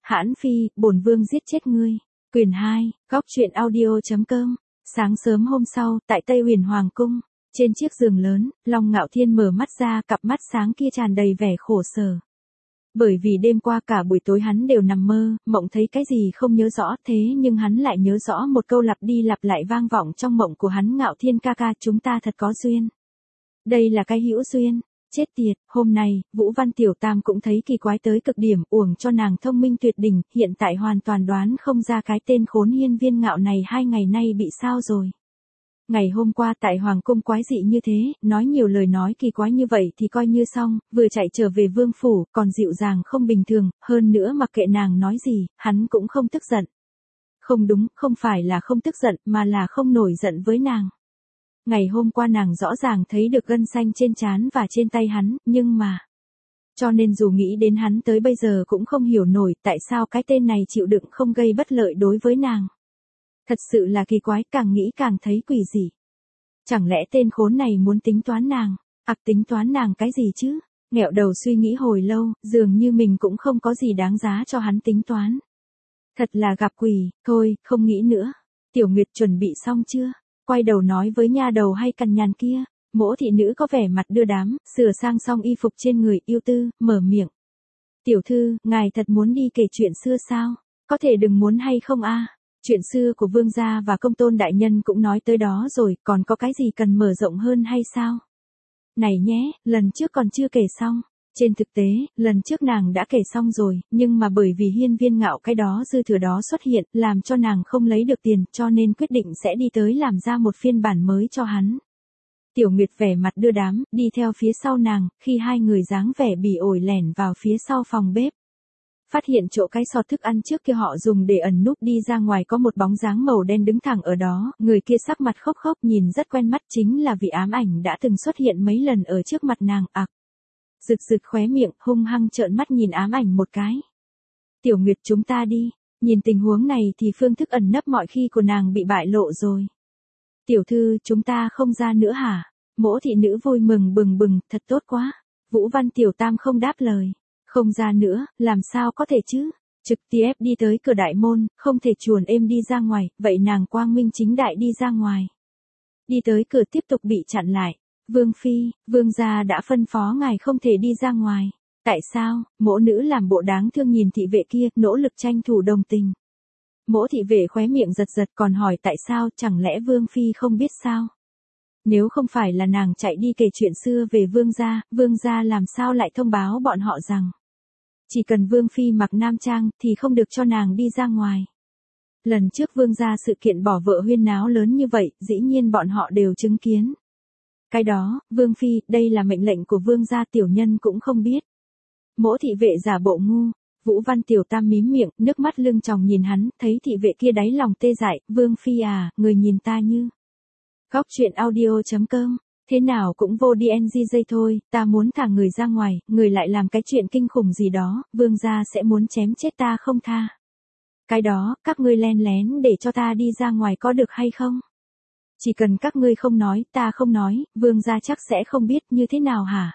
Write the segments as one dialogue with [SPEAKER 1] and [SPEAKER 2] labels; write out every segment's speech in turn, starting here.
[SPEAKER 1] Hãn Phi, bổn vương giết chết ngươi. Quyền 2, góc truyện audio.com. Sáng sớm hôm sau, tại Tây Huyền Hoàng cung, trên chiếc giường lớn, Long Ngạo Thiên mở mắt ra, cặp mắt sáng kia tràn đầy vẻ khổ sở. Bởi vì đêm qua cả buổi tối hắn đều nằm mơ, mộng thấy cái gì không nhớ rõ, thế nhưng hắn lại nhớ rõ một câu lặp đi lặp lại vang vọng trong mộng của hắn: Ngạo Thiên ca ca, chúng ta thật có duyên. Đây là cái hữu duyên. Chết tiệt, hôm nay, Vũ Văn Tiểu Tam cũng thấy kỳ quái tới cực điểm, uổng cho nàng thông minh tuyệt đỉnh, hiện tại hoàn toàn đoán không ra cái tên khốn Hiên Viên Ngạo này 2 ngày nay bị sao rồi. Ngày hôm qua tại Hoàng cung quái dị như thế, nói nhiều lời nói kỳ quái như vậy thì coi như xong, vừa chạy trở về vương phủ, còn dịu dàng không bình thường, hơn nữa mặc kệ nàng nói gì, hắn cũng không tức giận. Không đúng, không phải là không tức giận, mà là không nổi giận với nàng. Ngày hôm qua nàng rõ ràng thấy được gân xanh trên trán và trên tay hắn, nhưng mà... Cho nên dù nghĩ đến hắn tới bây giờ cũng không hiểu nổi tại sao cái tên này chịu đựng không gây bất lợi đối với nàng. Thật sự là kỳ quái, càng nghĩ càng thấy quỷ dị. Chẳng lẽ tên khốn này muốn tính toán nàng? Tính toán nàng cái gì chứ? Nghẹo đầu suy nghĩ hồi lâu, dường như mình cũng không có gì đáng giá cho hắn tính toán. Thật là gặp quỷ, thôi, không nghĩ nữa. Tiểu Nguyệt chuẩn bị xong chưa? Quay đầu nói với nha đầu hay cằn nhằn kia. Mỗ thị nữ có vẻ mặt đưa đám, sửa sang xong y phục trên người, yêu tư, mở miệng. Tiểu thư, ngài thật muốn đi kể chuyện xưa sao? Có thể đừng muốn hay không a? Chuyện xưa của vương gia và công tôn đại nhân cũng nói tới đó rồi, còn có cái gì cần mở rộng hơn hay sao? Này nhé, lần trước còn chưa kể xong. Trên thực tế, lần trước nàng đã kể xong rồi, nhưng mà bởi vì Hiên Viên Ngạo cái đó dư thừa đó xuất hiện, làm cho nàng không lấy được tiền, cho nên quyết định sẽ đi tới làm ra một phiên bản mới cho hắn. Tiểu Nguyệt vẻ mặt đưa đám, đi theo phía sau nàng, khi hai người dáng vẻ bỉ ổi lẻn vào phía sau phòng bếp. Phát hiện chỗ cái sọt thức ăn trước kia họ dùng để ẩn núp đi ra ngoài có một bóng dáng màu đen đứng thẳng ở đó, người kia sắc mặt khóc khóc nhìn rất quen mắt, chính là vị ám ảnh đã từng xuất hiện mấy lần ở trước mặt nàng. Rực rực khóe miệng, hung hăng trợn mắt nhìn ám ảnh một cái. Tiểu Nguyệt, chúng ta đi. Nhìn tình huống này thì phương thức ẩn nấp mọi khi của nàng bị bại lộ rồi. Tiểu thư, chúng ta không ra nữa hả? Mỗ thị nữ vui mừng bừng bừng, thật tốt quá. Vũ Văn Tiểu Tam không đáp lời. Không ra nữa, làm sao có thể chứ? Trực tiếp đi tới cửa đại môn, không thể chuồn êm đi ra ngoài, vậy nàng quang minh chính đại đi ra ngoài. Đi tới cửa tiếp tục bị chặn lại. Vương phi, vương gia đã phân phó ngài không thể đi ra ngoài. Tại sao? Mỗ nữ làm bộ đáng thương nhìn thị vệ kia, nỗ lực tranh thủ đồng tình. Mỗ thị vệ khóe miệng giật giật còn hỏi tại sao, chẳng lẽ vương phi không biết sao? Nếu không phải là nàng chạy đi kể chuyện xưa về vương gia làm sao lại thông báo bọn họ rằng chỉ cần vương phi mặc nam trang thì không được cho nàng đi ra ngoài. Lần trước vương gia sự kiện bỏ vợ huyên náo lớn như vậy, dĩ nhiên bọn họ đều chứng kiến. Cái đó, vương phi, đây là mệnh lệnh của vương gia, tiểu nhân cũng không biết. Mỗ thị vệ giả bộ ngu. Vũ Văn Tiểu Tam mím miệng, nước mắt lưng tròng nhìn hắn, thấy thị vệ kia đáy lòng tê dại, vương phi à, người nhìn ta như. Góc truyện audio.com. Thế nào cũng vô DNG thôi, ta muốn thả người ra ngoài, người lại làm cái chuyện kinh khủng gì đó, vương gia sẽ muốn chém chết ta không tha. Cái đó, các ngươi len lén để cho ta đi ra ngoài có được hay không? Chỉ cần các ngươi không nói, ta không nói, vương gia chắc sẽ không biết, như thế nào hả?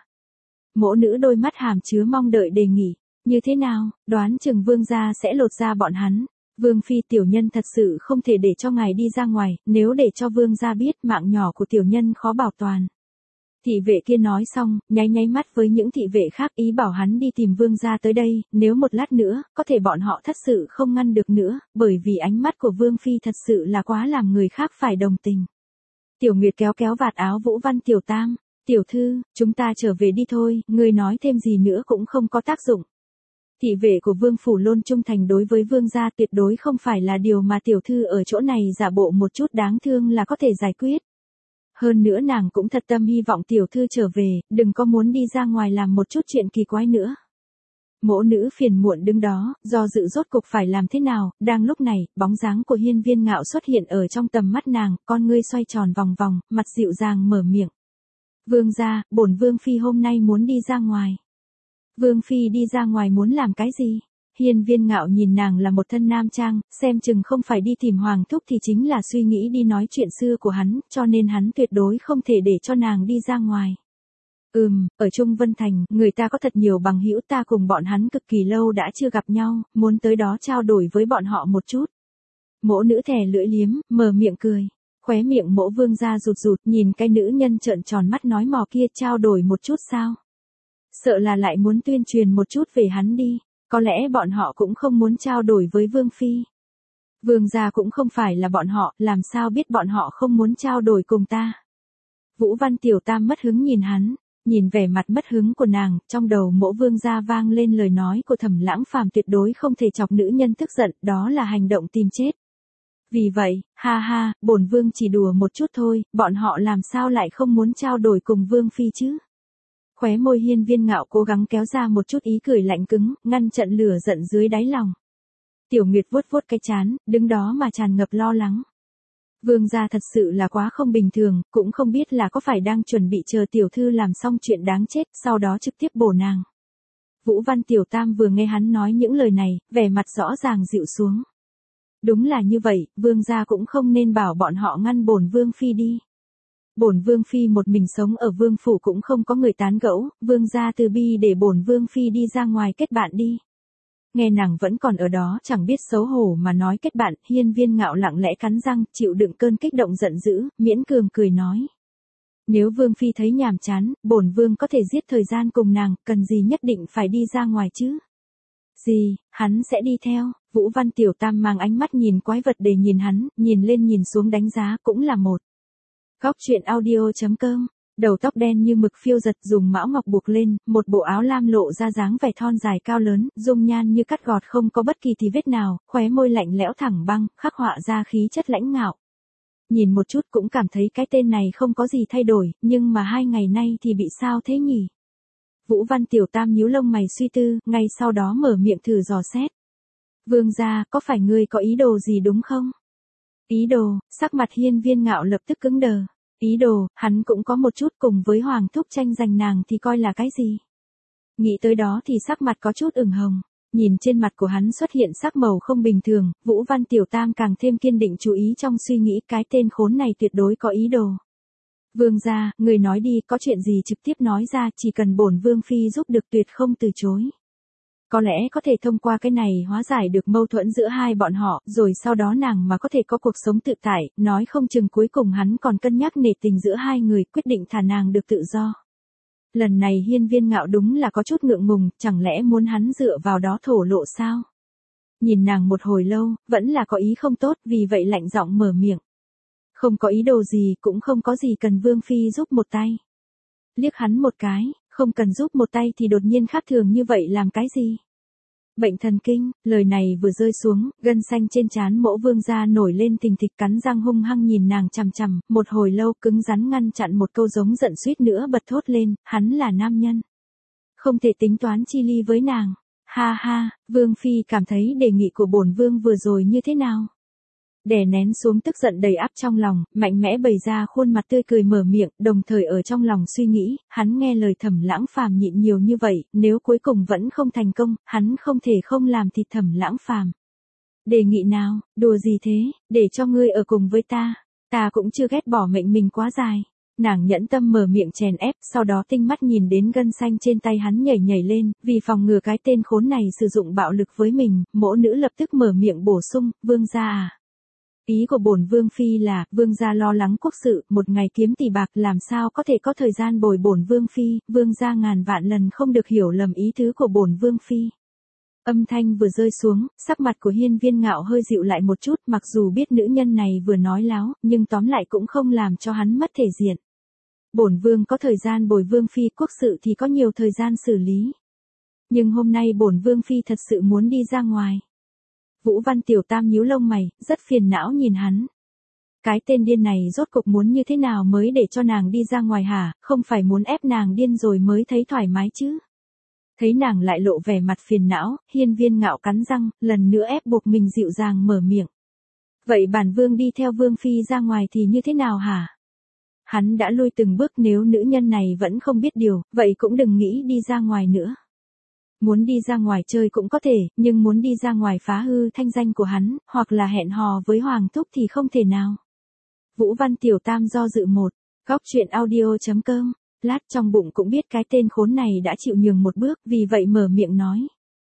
[SPEAKER 1] Mỗ nữ đôi mắt hàm chứa mong đợi đề nghị. Như thế nào, đoán chừng vương gia sẽ lột ra bọn hắn. Vương phi, tiểu nhân thật sự không thể để cho ngài đi ra ngoài, nếu để cho vương gia biết, mạng nhỏ của tiểu nhân khó bảo toàn. Thị vệ kia nói xong, nháy mắt với những thị vệ khác, ý bảo hắn đi tìm vương gia tới đây, nếu một lát nữa, có thể bọn họ thật sự không ngăn được nữa, bởi vì ánh mắt của vương phi thật sự là quá làm người khác phải đồng tình. Tiểu Nguyệt kéo vạt áo Vũ Văn Tiểu Tam. Tiểu thư, chúng ta trở về đi thôi, người nói thêm gì nữa cũng không có tác dụng. Thị vệ của vương phủ luôn trung thành đối với vương gia, tuyệt đối không phải là điều mà tiểu thư ở chỗ này giả bộ một chút đáng thương là có thể giải quyết. Hơn nữa nàng cũng thật tâm hy vọng tiểu thư trở về, đừng có muốn đi ra ngoài làm một chút chuyện kỳ quái nữa. Mỗ nữ phiền muộn đứng đó, do dự rốt cục phải làm thế nào, đang lúc này, bóng dáng của Hiên Viên Ngạo xuất hiện ở trong tầm mắt nàng, con ngươi xoay tròn vòng vòng, mặt dịu dàng mở miệng. Vương gia, bổn vương phi hôm nay muốn đi ra ngoài. Vương phi đi ra ngoài muốn làm cái gì? Hiên Viên Ngạo nhìn nàng là một thân nam trang, xem chừng không phải đi tìm hoàng thúc thì chính là suy nghĩ đi nói chuyện xưa của hắn, cho nên hắn tuyệt đối không thể để cho nàng đi ra ngoài. Ở Trung Vân Thành, người ta có thật nhiều bằng hữu, ta cùng bọn hắn cực kỳ lâu đã chưa gặp nhau, muốn tới đó trao đổi với bọn họ một chút. Mỗ nữ thè lưỡi liếm, mở miệng cười. Khóe miệng Mỗ Vương gia rụt rụt, nhìn cái nữ nhân trợn tròn mắt nói mò kia, trao đổi một chút sao? Sợ là lại muốn tuyên truyền một chút về hắn đi, có lẽ bọn họ cũng không muốn trao đổi với Vương phi. Vương gia cũng không phải là bọn họ, làm sao biết bọn họ không muốn trao đổi cùng ta? Vũ Văn Tiểu Tam mất hứng nhìn hắn, nhìn vẻ mặt mất hứng của nàng, trong đầu Mỗ Vương gia vang lên lời nói của Thẩm Lãng Phàm, tuyệt đối không thể chọc nữ nhân tức giận, đó là hành động tìm chết. Vì vậy, ha ha, bổn vương chỉ đùa một chút thôi, bọn họ làm sao lại không muốn trao đổi cùng Vương phi chứ? Khóe môi Hiên Viên Ngạo cố gắng kéo ra một chút ý cười lạnh cứng, ngăn chặn lửa giận dưới đáy lòng. Tiểu Nguyệt vuốt vuốt cái trán, đứng đó mà tràn ngập lo lắng. Vương gia thật sự là quá không bình thường, cũng không biết là có phải đang chuẩn bị chờ tiểu thư làm xong chuyện đáng chết, sau đó trực tiếp bổ nàng. Vũ Văn Tiểu Tam vừa nghe hắn nói những lời này, vẻ mặt rõ ràng dịu xuống. Đúng là như vậy, vương gia cũng không nên bảo bọn họ ngăn bổn vương phi đi. Bổn vương phi một mình sống ở vương phủ cũng không có người tán gẫu, vương gia từ bi để bổn vương phi đi ra ngoài kết bạn đi. Nghe nàng vẫn còn ở đó chẳng biết xấu hổ mà nói kết bạn, Hiên Viên Ngạo lặng lẽ cắn răng, chịu đựng cơn kích động giận dữ, miễn cường cười nói. Nếu vương phi thấy nhàm chán, bổn vương có thể giết thời gian cùng nàng, cần gì nhất định phải đi ra ngoài chứ? Gì, hắn sẽ đi theo? Vũ Văn Tiểu Tam mang ánh mắt nhìn quái vật để nhìn hắn, nhìn lên nhìn xuống đánh giá cũng là một. Góc truyện audio.com, đầu tóc đen như mực phiêu giật dùng mão ngọc buộc lên, một bộ áo lam lộ ra dáng vẻ thon dài cao lớn, dung nhan như cắt gọt không có bất kỳ tì vết nào, khóe môi lạnh lẽo thẳng băng, khắc họa ra khí chất lãnh ngạo. Nhìn một chút cũng cảm thấy cái tên này không có gì thay đổi, nhưng mà 2 ngày nay thì bị sao thế nhỉ? Vũ Văn Tiểu Tam nhíu lông mày suy tư, ngay sau đó mở miệng thử dò xét. Vương gia, có phải ngươi có ý đồ gì đúng không? Ý đồ, sắc mặt Hiên Viên Ngạo lập tức cứng đờ. Ý đồ, hắn cũng có một chút, cùng với Hoàng thúc tranh giành nàng thì coi là cái gì? Nghĩ tới đó thì sắc mặt có chút ửng hồng. Nhìn trên mặt của hắn xuất hiện sắc màu không bình thường, Vũ Văn Tiểu Tam càng thêm kiên định chú ý trong suy nghĩ, cái tên khốn này tuyệt đối có ý đồ. Vương gia, người nói đi, có chuyện gì trực tiếp nói ra, chỉ cần bổn vương phi giúp được tuyệt không từ chối. Có lẽ có thể thông qua cái này hóa giải được mâu thuẫn giữa hai bọn họ, rồi sau đó nàng mà có thể có cuộc sống tự tại, nói không chừng cuối cùng hắn còn cân nhắc nể tình giữa hai người, quyết định thả nàng được tự do. Lần này Hiên Viên Ngạo đúng là có chút ngượng ngùng, chẳng lẽ muốn hắn dựa vào đó thổ lộ sao? Nhìn nàng một hồi lâu, vẫn là có ý không tốt, vì vậy lạnh giọng mở miệng. Không có ý đồ gì, cũng không có gì cần vương phi giúp một tay. Liếc hắn một cái, không cần giúp một tay thì đột nhiên khác thường như vậy làm cái gì? Bệnh thần kinh, lời này vừa rơi xuống, gân xanh trên trán Mỗ Vương gia nổi lên thình thịch, cắn răng hung hăng nhìn nàng chằm chằm, một hồi lâu cứng rắn ngăn chặn một câu giống giận suýt nữa bật thốt lên, hắn là nam nhân. Không thể tính toán chi ly với nàng. Ha ha, Vương phi cảm thấy đề nghị của bổn vương vừa rồi như thế nào? Đè nén xuống tức giận đầy áp trong lòng, mạnh mẽ bày ra khuôn mặt tươi cười mở miệng, đồng thời ở trong lòng suy nghĩ, hắn nghe lời Thẩm Lãng Phàm nhịn nhiều như vậy, nếu cuối cùng vẫn không thành công, hắn không thể không làm thịt Thẩm Lãng Phàm. Đề nghị nào, đùa gì thế, để cho ngươi ở cùng với ta cũng chưa ghét bỏ mệnh mình quá dài. Nàng nhẫn tâm mở miệng chèn ép, sau đó tinh mắt nhìn đến gân xanh trên tay hắn nhảy nhảy lên, vì phòng ngừa cái tên khốn này sử dụng bạo lực với mình, Mỗ nữ lập tức mở miệng bổ sung, vương gia à. Ý của bổn vương phi là, vương gia lo lắng quốc sự, một ngày kiếm tỷ bạc làm sao có thể có thời gian bồi bổn vương phi, vương gia ngàn vạn lần không được hiểu lầm ý tứ của bổn vương phi. Âm thanh vừa rơi xuống, sắc mặt của Hiên Viên Ngạo hơi dịu lại một chút, mặc dù biết nữ nhân này vừa nói láo, nhưng tóm lại cũng không làm cho hắn mất thể diện. Bổn vương có thời gian bồi vương phi, quốc sự thì có nhiều thời gian xử lý. Nhưng hôm nay bổn vương phi thật sự muốn đi ra ngoài. Vũ Văn Tiểu Tam nhíu lông mày, rất phiền não nhìn hắn. Cái tên điên này rốt cục muốn như thế nào mới để cho nàng đi ra ngoài hả, không phải muốn ép nàng điên rồi mới thấy thoải mái chứ. Thấy nàng lại lộ vẻ mặt phiền não, Hiên Viên Ngạo cắn răng, lần nữa ép buộc mình dịu dàng mở miệng. Vậy bản vương đi theo vương phi ra ngoài thì như thế nào hả? Hắn đã lui từng bước, nếu nữ nhân này vẫn không biết điều, vậy cũng đừng nghĩ đi ra ngoài nữa. Muốn đi ra ngoài chơi cũng có thể, nhưng muốn đi ra ngoài phá hư thanh danh của hắn, hoặc là hẹn hò với Hoàng thúc thì không thể nào. Vũ Văn Tiểu Tam do dự một. Góc truyện audio.com lát trong bụng cũng biết cái tên khốn này đã chịu nhường một bước, vì vậy mở miệng nói.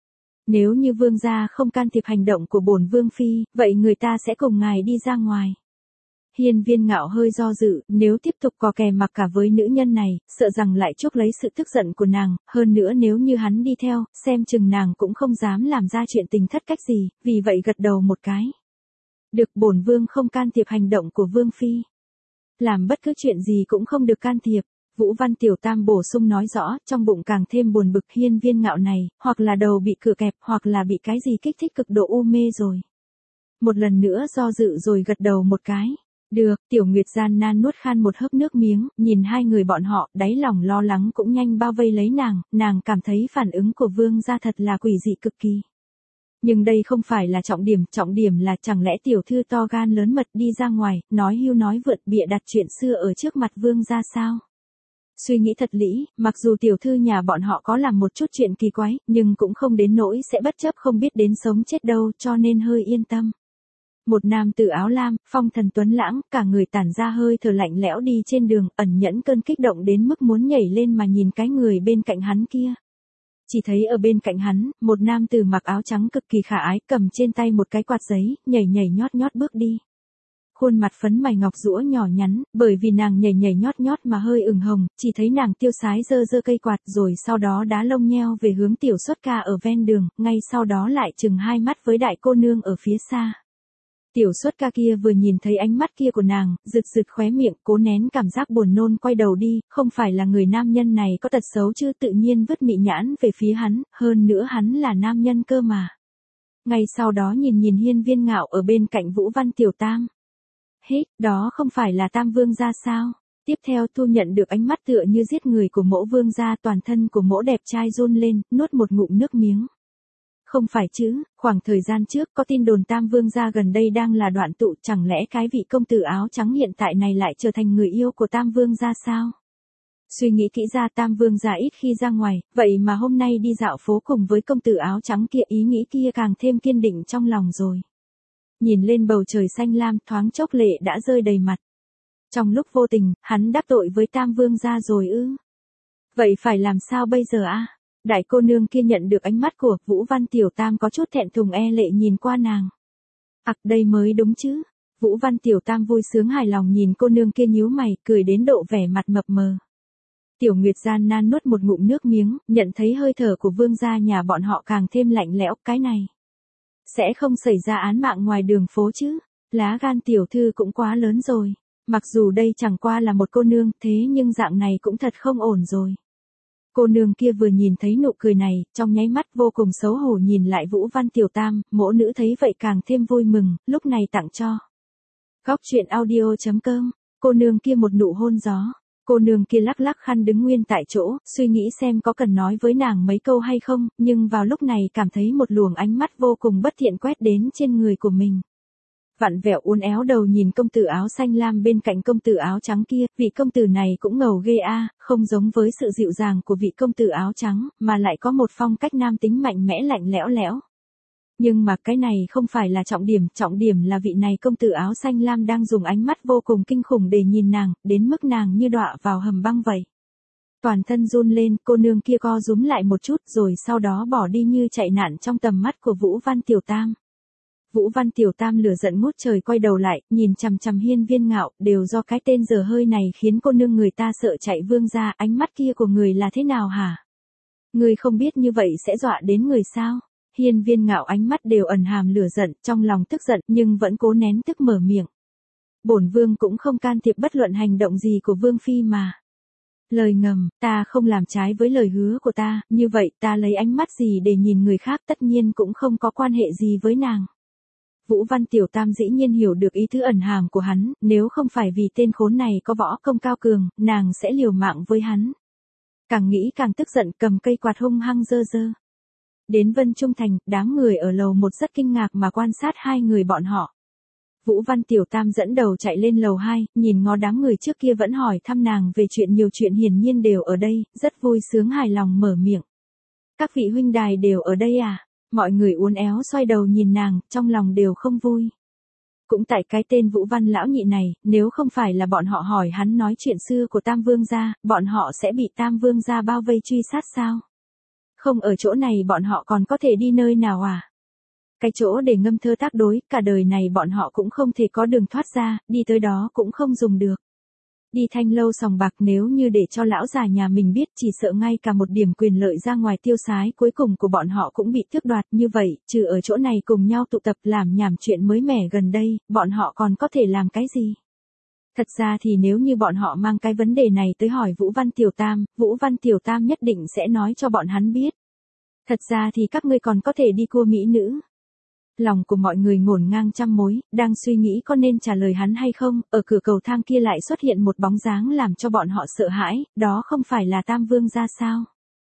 [SPEAKER 1] Nếu như vương gia không can thiệp hành động của bổn vương phi, vậy người ta sẽ cùng ngài đi ra ngoài. Hiên Viên Ngạo hơi do dự, nếu tiếp tục cò kè mặc cả với nữ nhân này, sợ rằng lại chuốc lấy sự tức giận của nàng, hơn nữa nếu như hắn đi theo, xem chừng nàng cũng không dám làm ra chuyện tình thất cách gì, vì vậy gật đầu một cái. Được, bổn vương không can thiệp hành động của vương phi. Làm bất cứ chuyện gì cũng không được can thiệp. Vũ Văn Tiểu Tam bổ sung nói rõ, trong bụng càng thêm buồn bực. Hiên Viên Ngạo này, hoặc là đầu bị cửa kẹp, hoặc là bị cái gì kích thích cực độ u mê rồi. Một lần nữa do dự rồi gật đầu một cái. Được, Tiểu Nguyệt gian nan nuốt khan một hớp nước miếng, nhìn hai người bọn họ, đáy lòng lo lắng cũng nhanh bao vây lấy nàng cảm thấy phản ứng của vương gia thật là quỷ dị cực kỳ. Nhưng đây không phải là trọng điểm là chẳng lẽ tiểu thư to gan lớn mật đi ra ngoài, nói hưu nói vượt bịa đặt chuyện xưa ở trước mặt vương gia sao? Suy nghĩ thật lỹ, mặc dù tiểu thư nhà bọn họ có làm một chút chuyện kỳ quái, nhưng cũng không đến nỗi sẽ bất chấp không biết đến sống chết đâu, cho nên hơi yên tâm. Một nam tử áo lam, phong thần tuấn lãng, cả người tản ra hơi thở lạnh lẽo đi trên đường, ẩn nhẫn cơn kích động đến mức muốn nhảy lên mà nhìn cái người bên cạnh hắn kia. Chỉ thấy ở bên cạnh hắn, một nam tử mặc áo trắng cực kỳ khả ái, cầm trên tay một cái quạt giấy, nhảy nhót bước đi. Khuôn mặt phấn mày ngọc rũa nhỏ nhắn, bởi vì nàng nhảy nhót mà hơi ửng hồng, chỉ thấy nàng tiêu sái giơ cây quạt rồi sau đó đá lông nheo về hướng Tiểu Xuất Ca ở ven đường, ngay sau đó lại chừng hai mắt với đại cô nương ở phía xa. Tiểu Xuất Ca kia vừa nhìn thấy ánh mắt kia của nàng, rực khóe miệng, cố nén cảm giác buồn nôn quay đầu đi, không phải là người nam nhân này có tật xấu chứ, tự nhiên vứt mị nhãn về phía hắn, hơn nữa hắn là nam nhân cơ mà. Ngay sau đó nhìn Hiên Viên Ngạo ở bên cạnh Vũ Văn Tiểu Tam. Hít, đó không phải là Tam vương gia sao? Tiếp theo thu nhận được ánh mắt tựa như giết người của Mỗ vương gia, toàn thân của Mỗ đẹp trai run lên, nuốt một ngụm nước miếng. Không phải chứ, khoảng thời gian trước có tin đồn Tam vương gia gần đây đang là đoạn tụ, chẳng lẽ cái vị công tử áo trắng hiện tại này lại trở thành người yêu của Tam vương gia sao? Suy nghĩ kỹ ra, Tam vương gia ít khi ra ngoài, vậy mà hôm nay đi dạo phố cùng với công tử áo trắng kia, ý nghĩ kia càng thêm kiên định trong lòng rồi. Nhìn lên bầu trời xanh lam, thoáng chốc lệ đã rơi đầy mặt. Trong lúc vô tình, hắn đắc tội với Tam vương gia rồi ư? Vậy phải làm sao bây giờ a? Đại cô nương kia nhận được ánh mắt của Vũ Văn Tiểu Tam có chút thẹn thùng e lệ nhìn qua nàng. Đây mới đúng chứ. Vũ Văn Tiểu Tam vui sướng hài lòng nhìn cô nương kia nhíu mày, cười đến độ vẻ mặt mập mờ. Tiểu Nguyệt gian nan nuốt một ngụm nước miếng, nhận thấy hơi thở của vương gia nhà bọn họ càng thêm lạnh lẽo, cái này sẽ không xảy ra án mạng ngoài đường phố chứ? Lá gan tiểu thư cũng quá lớn rồi. Mặc dù đây chẳng qua là một cô nương, thế nhưng dạng này cũng thật không ổn rồi. Cô nương kia vừa nhìn thấy nụ cười này, trong nháy mắt vô cùng xấu hổ nhìn lại Vũ Văn Tiểu Tam, Mỗ nữ thấy vậy càng thêm vui mừng, lúc này tặng cho. Góc truyện audio.com, cô nương kia một nụ hôn gió. Cô nương kia lắc khăn đứng nguyên tại chỗ, suy nghĩ xem có cần nói với nàng mấy câu hay không, nhưng vào lúc này cảm thấy một luồng ánh mắt vô cùng bất thiện quét đến trên người của mình. Vặn vẹo uốn éo đầu nhìn công tử áo xanh lam bên cạnh công tử áo trắng kia, vị công tử này cũng ngầu ghê a, không giống với sự dịu dàng của vị công tử áo trắng, mà lại có một phong cách nam tính mạnh mẽ lạnh lẽo. Nhưng mà cái này không phải là trọng điểm là vị này công tử áo xanh lam đang dùng ánh mắt vô cùng kinh khủng để nhìn nàng, đến mức nàng như đọa vào hầm băng vậy. Toàn thân run lên, cô nương kia co rúm lại một chút rồi sau đó bỏ đi như chạy nạn trong tầm mắt của Vũ Văn Tiểu Tam. Vũ Văn Tiểu Tam lửa giận ngút trời quay đầu lại, nhìn chằm Hiên Viên Ngạo, đều do cái tên dở hơi này khiến cô nương người ta sợ chạy vương ra, ánh mắt kia của người là thế nào hả? Người không biết như vậy sẽ dọa đến người sao? Hiên Viên Ngạo ánh mắt đều ẩn hàm lửa giận, trong lòng tức giận nhưng vẫn cố nén tức mở miệng. Bổn vương cũng không can thiệp bất luận hành động gì của vương phi mà. Lời ngầm, ta không làm trái với lời hứa của ta, như vậy ta lấy ánh mắt gì để nhìn người khác, tất nhiên cũng không có quan hệ gì với nàng. Vũ Văn Tiểu Tam dĩ nhiên hiểu được ý tứ ẩn hàm của hắn, nếu không phải vì tên khốn này có võ công cao cường, nàng sẽ liều mạng với hắn. Càng nghĩ càng tức giận, cầm cây quạt hung hăng giơ. Đến Vân Trung Thành, đám người ở lầu 1 rất kinh ngạc mà quan sát hai người bọn họ. Vũ Văn Tiểu Tam dẫn đầu chạy lên lầu 2, nhìn ngó đám người trước kia vẫn hỏi thăm nàng về nhiều chuyện hiển nhiên đều ở đây, rất vui sướng hài lòng mở miệng. Các vị huynh đài đều ở đây à? Mọi người uốn éo xoay đầu nhìn nàng, trong lòng đều không vui. cũng tại cái tên Vũ Văn lão nhị này, nếu không phải là bọn họ hỏi hắn nói chuyện xưa của Tam Vương gia, bọn họ sẽ bị Tam Vương gia bao vây truy sát sao? Không ở chỗ này bọn họ còn có thể đi nơi nào à? Cái chỗ để ngâm thơ tác đối, cả đời này bọn họ cũng không thể có đường thoát ra, đi tới đó cũng không dùng được. Đi Thanh lâu sòng bạc nếu như để cho lão già nhà mình biết chỉ sợ ngay cả một điểm quyền lợi ra ngoài tiêu xái cuối cùng của bọn họ cũng bị tước đoạt như vậy, trừ ở chỗ này cùng nhau tụ tập làm nhảm chuyện mới mẻ gần đây, bọn họ còn có thể làm cái gì? Thật ra thì nếu như bọn họ mang cái vấn đề này tới hỏi Vũ Văn Tiểu Tam, Vũ Văn Tiểu Tam nhất định sẽ nói cho bọn hắn biết. Thật ra thì các ngươi còn có thể đi cua mỹ nữ. Lòng của mọi người ngổn ngang trăm mối, đang suy nghĩ có nên trả lời hắn hay không, ở cửa cầu thang kia lại xuất hiện một bóng dáng làm cho bọn họ sợ hãi, đó không phải là Tam Vương gia sao?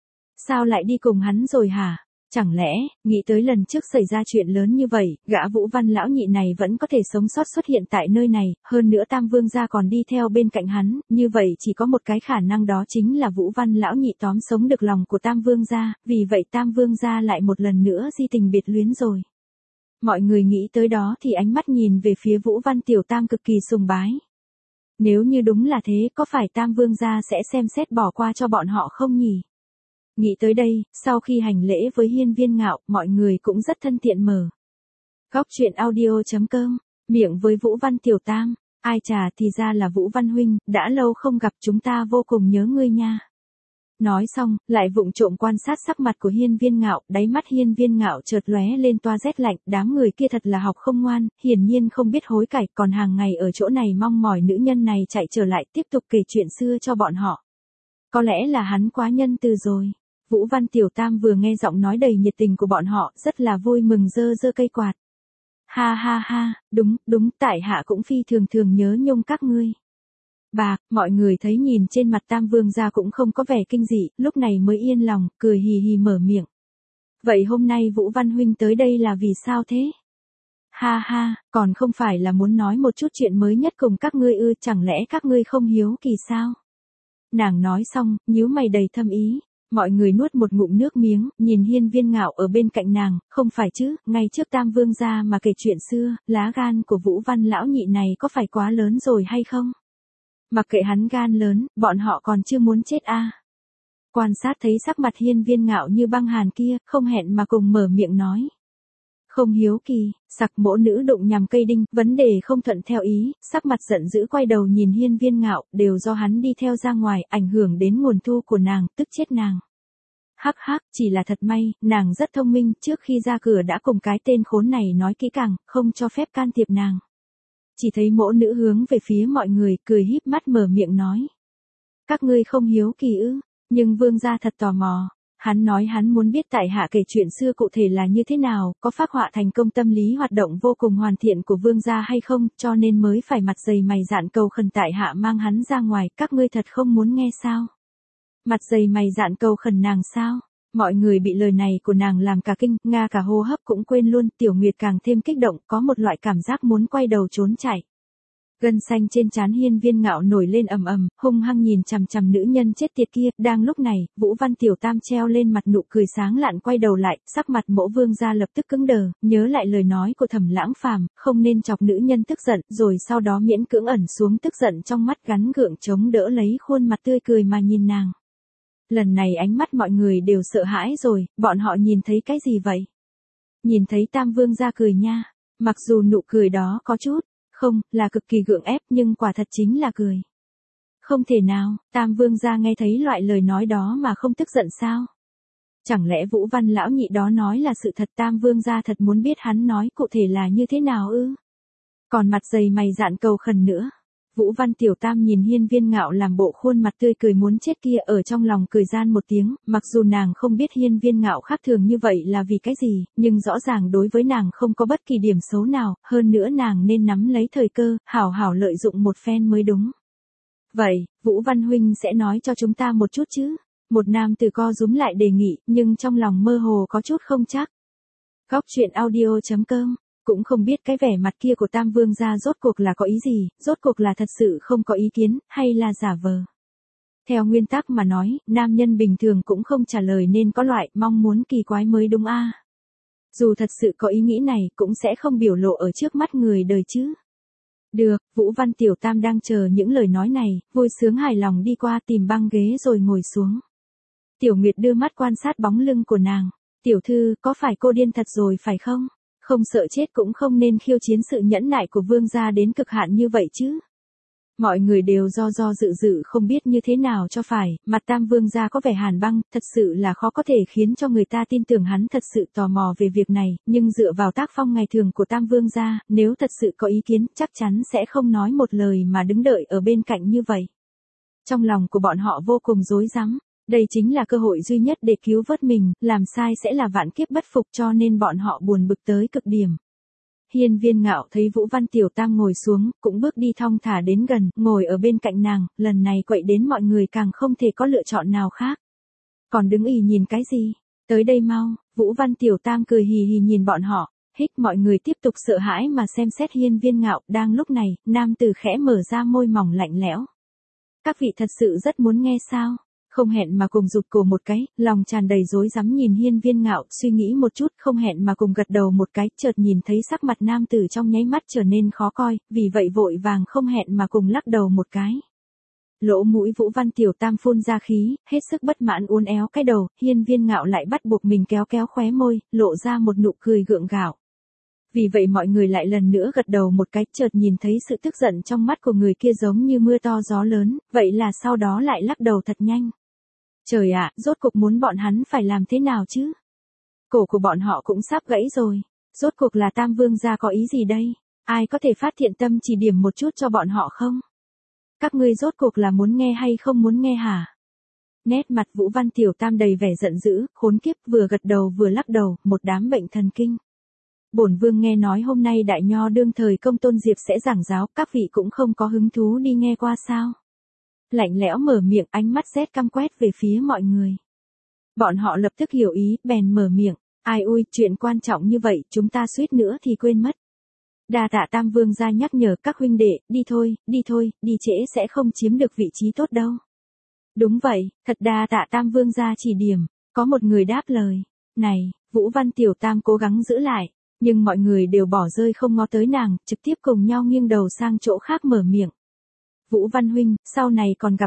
[SPEAKER 1] Sao lại đi cùng hắn rồi hả? Chẳng lẽ, nghĩ tới lần trước xảy ra chuyện lớn như vậy, gã Vũ Văn lão nhị này vẫn có thể sống sót xuất hiện tại nơi này, hơn nữa Tam Vương gia còn đi theo bên cạnh hắn, như vậy chỉ có một cái khả năng đó chính là Vũ Văn lão nhị tóm sống được lòng của Tam Vương gia, vì vậy Tam Vương gia lại một lần nữa di tình biệt luyến rồi. Mọi người nghĩ tới đó thì ánh mắt nhìn về phía Vũ Văn Tiểu Tam cực kỳ sùng bái. Nếu như đúng là thế, có phải Tam Vương gia sẽ xem xét bỏ qua cho bọn họ không nhỉ? Nghĩ tới đây, sau khi hành lễ với Hiên Viên Ngạo, mọi người cũng rất thân thiện mở. Góc truyện audio.com, miệng với Vũ Văn Tiểu Tam, ai chà thì ra là Vũ Văn huynh, đã lâu không gặp chúng ta vô cùng nhớ ngươi nha. Nói xong, lại vụng trộm quan sát sắc mặt của Hiên Viên Ngạo, đáy mắt Hiên Viên Ngạo chợt lóe lên toa rét lạnh, đám người kia thật là học không ngoan, hiển nhiên không biết hối cải, còn hàng ngày ở chỗ này mong mỏi nữ nhân này chạy trở lại tiếp tục kể chuyện xưa cho bọn họ. Có lẽ là hắn quá nhân từ rồi. Vũ Văn Tiểu Tam vừa nghe giọng nói đầy nhiệt tình của bọn họ, rất là vui mừng giơ giơ cây quạt. Ha ha ha, đúng, tại hạ cũng phi thường nhớ nhung các ngươi. Bà, mọi người thấy nhìn trên mặt Tam Vương gia cũng không có vẻ kinh dị, lúc này mới yên lòng, cười hì hì mở miệng. Vậy hôm nay Vũ Văn huynh tới đây là vì sao thế? Ha ha, còn không phải là muốn nói một chút chuyện mới nhất cùng các ngươi ư, chẳng lẽ các ngươi không hiếu kỳ sao? Nàng nói xong, nhíu mày đầy thâm ý. Mọi người nuốt một ngụm nước miếng, nhìn Hiên Viên Ngạo ở bên cạnh nàng, không phải chứ, ngay trước Tam Vương gia mà kể chuyện xưa, lá gan của Vũ Văn lão nhị này có phải quá lớn rồi hay không? Mặc kệ hắn gan lớn, bọn họ còn chưa muốn chết à. Quan sát thấy sắc mặt Hiên Viên Ngạo như băng hàn kia, không hẹn mà cùng mở miệng nói. Không hiếu kỳ, sặc mỗ nữ đụng nhằm cây đinh, vấn đề không thuận theo ý, sắc mặt giận dữ quay đầu nhìn Hiên Viên Ngạo, đều do hắn đi theo ra ngoài, ảnh hưởng đến nguồn thu của nàng, tức chết nàng. Hắc hắc, chỉ là thật may, nàng rất thông minh, trước khi ra cửa đã cùng cái tên khốn này nói kỹ càng, không cho phép can thiệp nàng. Chỉ thấy mỗ nữ hướng về phía mọi người, cười híp mắt mở miệng nói. Các ngươi không hiếu kỳ ư, nhưng vương gia thật tò mò. Hắn nói hắn muốn biết tại hạ kể chuyện xưa cụ thể là như thế nào, có phác họa thành công tâm lý hoạt động vô cùng hoàn thiện của vương gia hay không, cho nên mới phải mặt dày mày dạn cầu khẩn tại hạ mang hắn ra ngoài, các ngươi thật không muốn nghe sao? Mặt dày mày dạn cầu khẩn nàng sao? Mọi người bị lời này của nàng làm cả kinh, nga cả hô hấp cũng quên luôn, Tiểu Nguyệt càng thêm kích động, có một loại cảm giác muốn quay đầu trốn chạy. Gân xanh trên trán Hiên Viên Ngạo nổi lên ầm ầm, hung hăng nhìn chằm chằm nữ nhân chết tiệt kia, đang lúc này, Vũ Văn Tiểu Tam treo lên mặt nụ cười sáng lạn quay đầu lại, sắc mặt mỗ vương gia lập tức cứng đờ, nhớ lại lời nói của Thẩm Lãng Phàm, không nên chọc nữ nhân tức giận, rồi sau đó miễn cưỡng ẩn xuống tức giận trong mắt gắn gượng chống đỡ lấy khuôn mặt tươi cười mà nhìn nàng. Lần này ánh mắt mọi người đều sợ hãi rồi, bọn họ nhìn thấy cái gì vậy? Nhìn thấy Tam Vương gia cười nha, mặc dù nụ cười đó có chút, không, là cực kỳ gượng ép nhưng quả thật chính là cười. Không thể nào, Tam Vương gia nghe thấy loại lời nói đó mà không tức giận sao? Chẳng lẽ Vũ Văn lão nhị đó nói là sự thật, Tam Vương gia thật muốn biết hắn nói cụ thể là như thế nào ư? Còn mặt dày mày dạn cầu khẩn nữa. Vũ Văn Tiểu Tam nhìn Hiên Viên Ngạo làm bộ khuôn mặt tươi cười muốn chết kia, ở trong lòng cười gian một tiếng, mặc dù nàng không biết Hiên Viên Ngạo khác thường như vậy là vì cái gì, nhưng rõ ràng đối với nàng không có bất kỳ điểm xấu nào, hơn nữa nàng nên nắm lấy thời cơ, hảo hảo lợi dụng một phen mới đúng. Vậy, Vũ Văn huynh sẽ nói cho chúng ta một chút chứ? Một nam tử co rúm lại đề nghị, nhưng trong lòng mơ hồ có chút không chắc. Góc truyện audio.com, cũng không biết cái vẻ mặt kia của Tam Vương gia rốt cuộc là có ý gì, rốt cuộc là thật sự không có ý kiến, hay là giả vờ. Theo nguyên tắc mà nói, nam nhân bình thường cũng không trả lời nên có loại mong muốn kỳ quái mới đúng a. Dù thật sự có ý nghĩ này cũng sẽ không biểu lộ ở trước mắt người đời chứ. Được, Vũ Văn Tiểu Tam đang chờ những lời nói này, vui sướng hài lòng đi qua tìm băng ghế rồi ngồi xuống. Tiểu Nguyệt đưa mắt quan sát bóng lưng của nàng. Tiểu thư, có phải cô điên thật rồi phải không? Không sợ chết cũng không nên khiêu chiến sự nhẫn nại của vương gia đến cực hạn như vậy chứ. Mọi người đều do dự không biết như thế nào cho phải, mặt Tam vương gia có vẻ hàn băng, thật sự là khó có thể khiến cho người ta tin tưởng hắn thật sự tò mò về việc này, nhưng dựa vào tác phong ngày thường của Tam vương gia, nếu thật sự có ý kiến, chắc chắn sẽ không nói một lời mà đứng đợi ở bên cạnh như vậy. Trong lòng của bọn họ vô cùng rối rắm, đây chính là cơ hội duy nhất để cứu vớt mình, làm sai sẽ là vạn kiếp bất phục cho nên bọn họ buồn bực tới cực điểm. Hiên Viên Ngạo thấy Vũ Văn Tiểu Tam ngồi xuống, cũng bước đi thong thả đến gần, ngồi ở bên cạnh nàng, lần này quậy đến mọi người càng không thể có lựa chọn nào khác. Còn đứng ì nhìn cái gì? Tới đây mau, Vũ Văn Tiểu Tam cười hì hì nhìn bọn họ, mọi người tiếp tục sợ hãi mà xem xét Hiên Viên Ngạo, đang lúc này, nam tử khẽ mở ra môi mỏng lạnh lẽo. Các vị thật sự rất muốn nghe sao? Không hẹn mà cùng rụt cổ một cái, lòng tràn đầy rối rắm nhìn Hiên Viên Ngạo, suy nghĩ một chút, không hẹn mà cùng gật đầu một cái, chợt nhìn thấy sắc mặt nam tử trong nháy mắt trở nên khó coi, vì vậy vội vàng không hẹn mà cùng lắc đầu một cái. Lỗ mũi Vũ Văn Tiểu Tam phun ra khí, hết sức bất mãn uốn éo cái đầu, Hiên Viên Ngạo lại bắt buộc mình kéo khóe môi, lộ ra một nụ cười gượng gạo. Vì vậy mọi người lại lần nữa gật đầu một cái, chợt nhìn thấy sự tức giận trong mắt của người kia giống như mưa to gió lớn, vậy là sau đó lại lắc đầu thật nhanh. Trời ạ, rốt cuộc muốn bọn hắn phải làm thế nào chứ? Cổ của bọn họ cũng sắp gãy rồi. Rốt cuộc là Tam vương gia có ý gì đây? Ai có thể phát thiện tâm chỉ điểm một chút cho bọn họ không? Các ngươi rốt cuộc là muốn nghe hay không muốn nghe hả? Nét mặt Vũ Văn Tiểu Tam đầy vẻ giận dữ, khốn kiếp, vừa gật đầu vừa lắc đầu, một đám bệnh thần kinh. Bổn vương nghe nói hôm nay đại nho đương thời Công Tôn Diệp sẽ giảng giáo, các vị cũng không có hứng thú đi nghe qua sao? Lạnh lẽo mở miệng, ánh mắt rét căm quét về phía mọi người. Bọn họ lập tức hiểu ý, bèn mở miệng, ai ui, chuyện quan trọng như vậy, chúng ta suýt nữa thì quên mất. Đa tạ Tam vương gia nhắc nhở các huynh đệ, đi thôi, đi trễ sẽ không chiếm được vị trí tốt đâu. Đúng vậy, thật đa tạ Tam vương gia chỉ điểm, có một người đáp lời. Này, Vũ Văn Tiểu Tam cố gắng giữ lại, nhưng mọi người đều bỏ rơi không ngó tới nàng, trực tiếp cùng nhau nghiêng đầu sang chỗ khác mở miệng. Vũ Văn huynh, sau này còn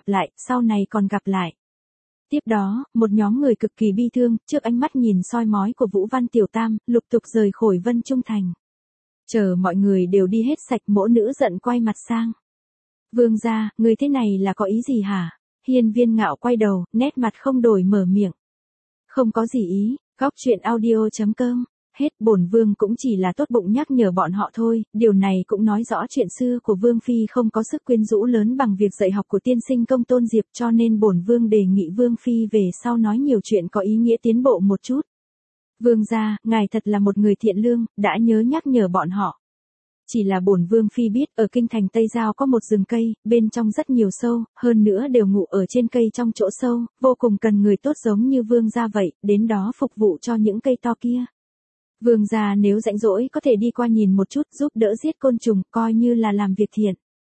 [SPEAKER 1] gặp lại. Tiếp đó, một nhóm người cực kỳ bi thương, trước ánh mắt nhìn soi mói của Vũ Văn Tiểu Tam, lục tục rời khỏi Vân Trung Thành. Chờ mọi người đều đi hết sạch, mỗ nữ giận quay mặt sang. Vương gia, người thế này là có ý gì hả? Hiên Viên Ngạo quay đầu, nét mặt không đổi mở miệng. Không có gì ý, góc truyện audio.com. Bổn vương cũng chỉ là tốt bụng nhắc nhở bọn họ thôi, điều này cũng nói rõ chuyện xưa của vương phi không có sức quyến rũ lớn bằng việc dạy học của tiên sinh Công Tôn Diệp, cho nên bổn vương đề nghị vương phi về sau nói nhiều chuyện có ý nghĩa tiến bộ một chút. Vương gia, ngài thật là một người thiện lương, đã nhớ nhắc nhở bọn họ. Chỉ là bổn vương phi biết ở kinh thành Tây Giao có một rừng cây, bên trong rất nhiều sâu, hơn nữa đều ngủ ở trên cây trong chỗ sâu, vô cùng cần người tốt giống như vương gia vậy, đến đó phục vụ cho những cây to kia. Vương gia nếu rảnh rỗi có thể đi qua nhìn một chút, giúp đỡ giết côn trùng, coi như là làm việc thiện.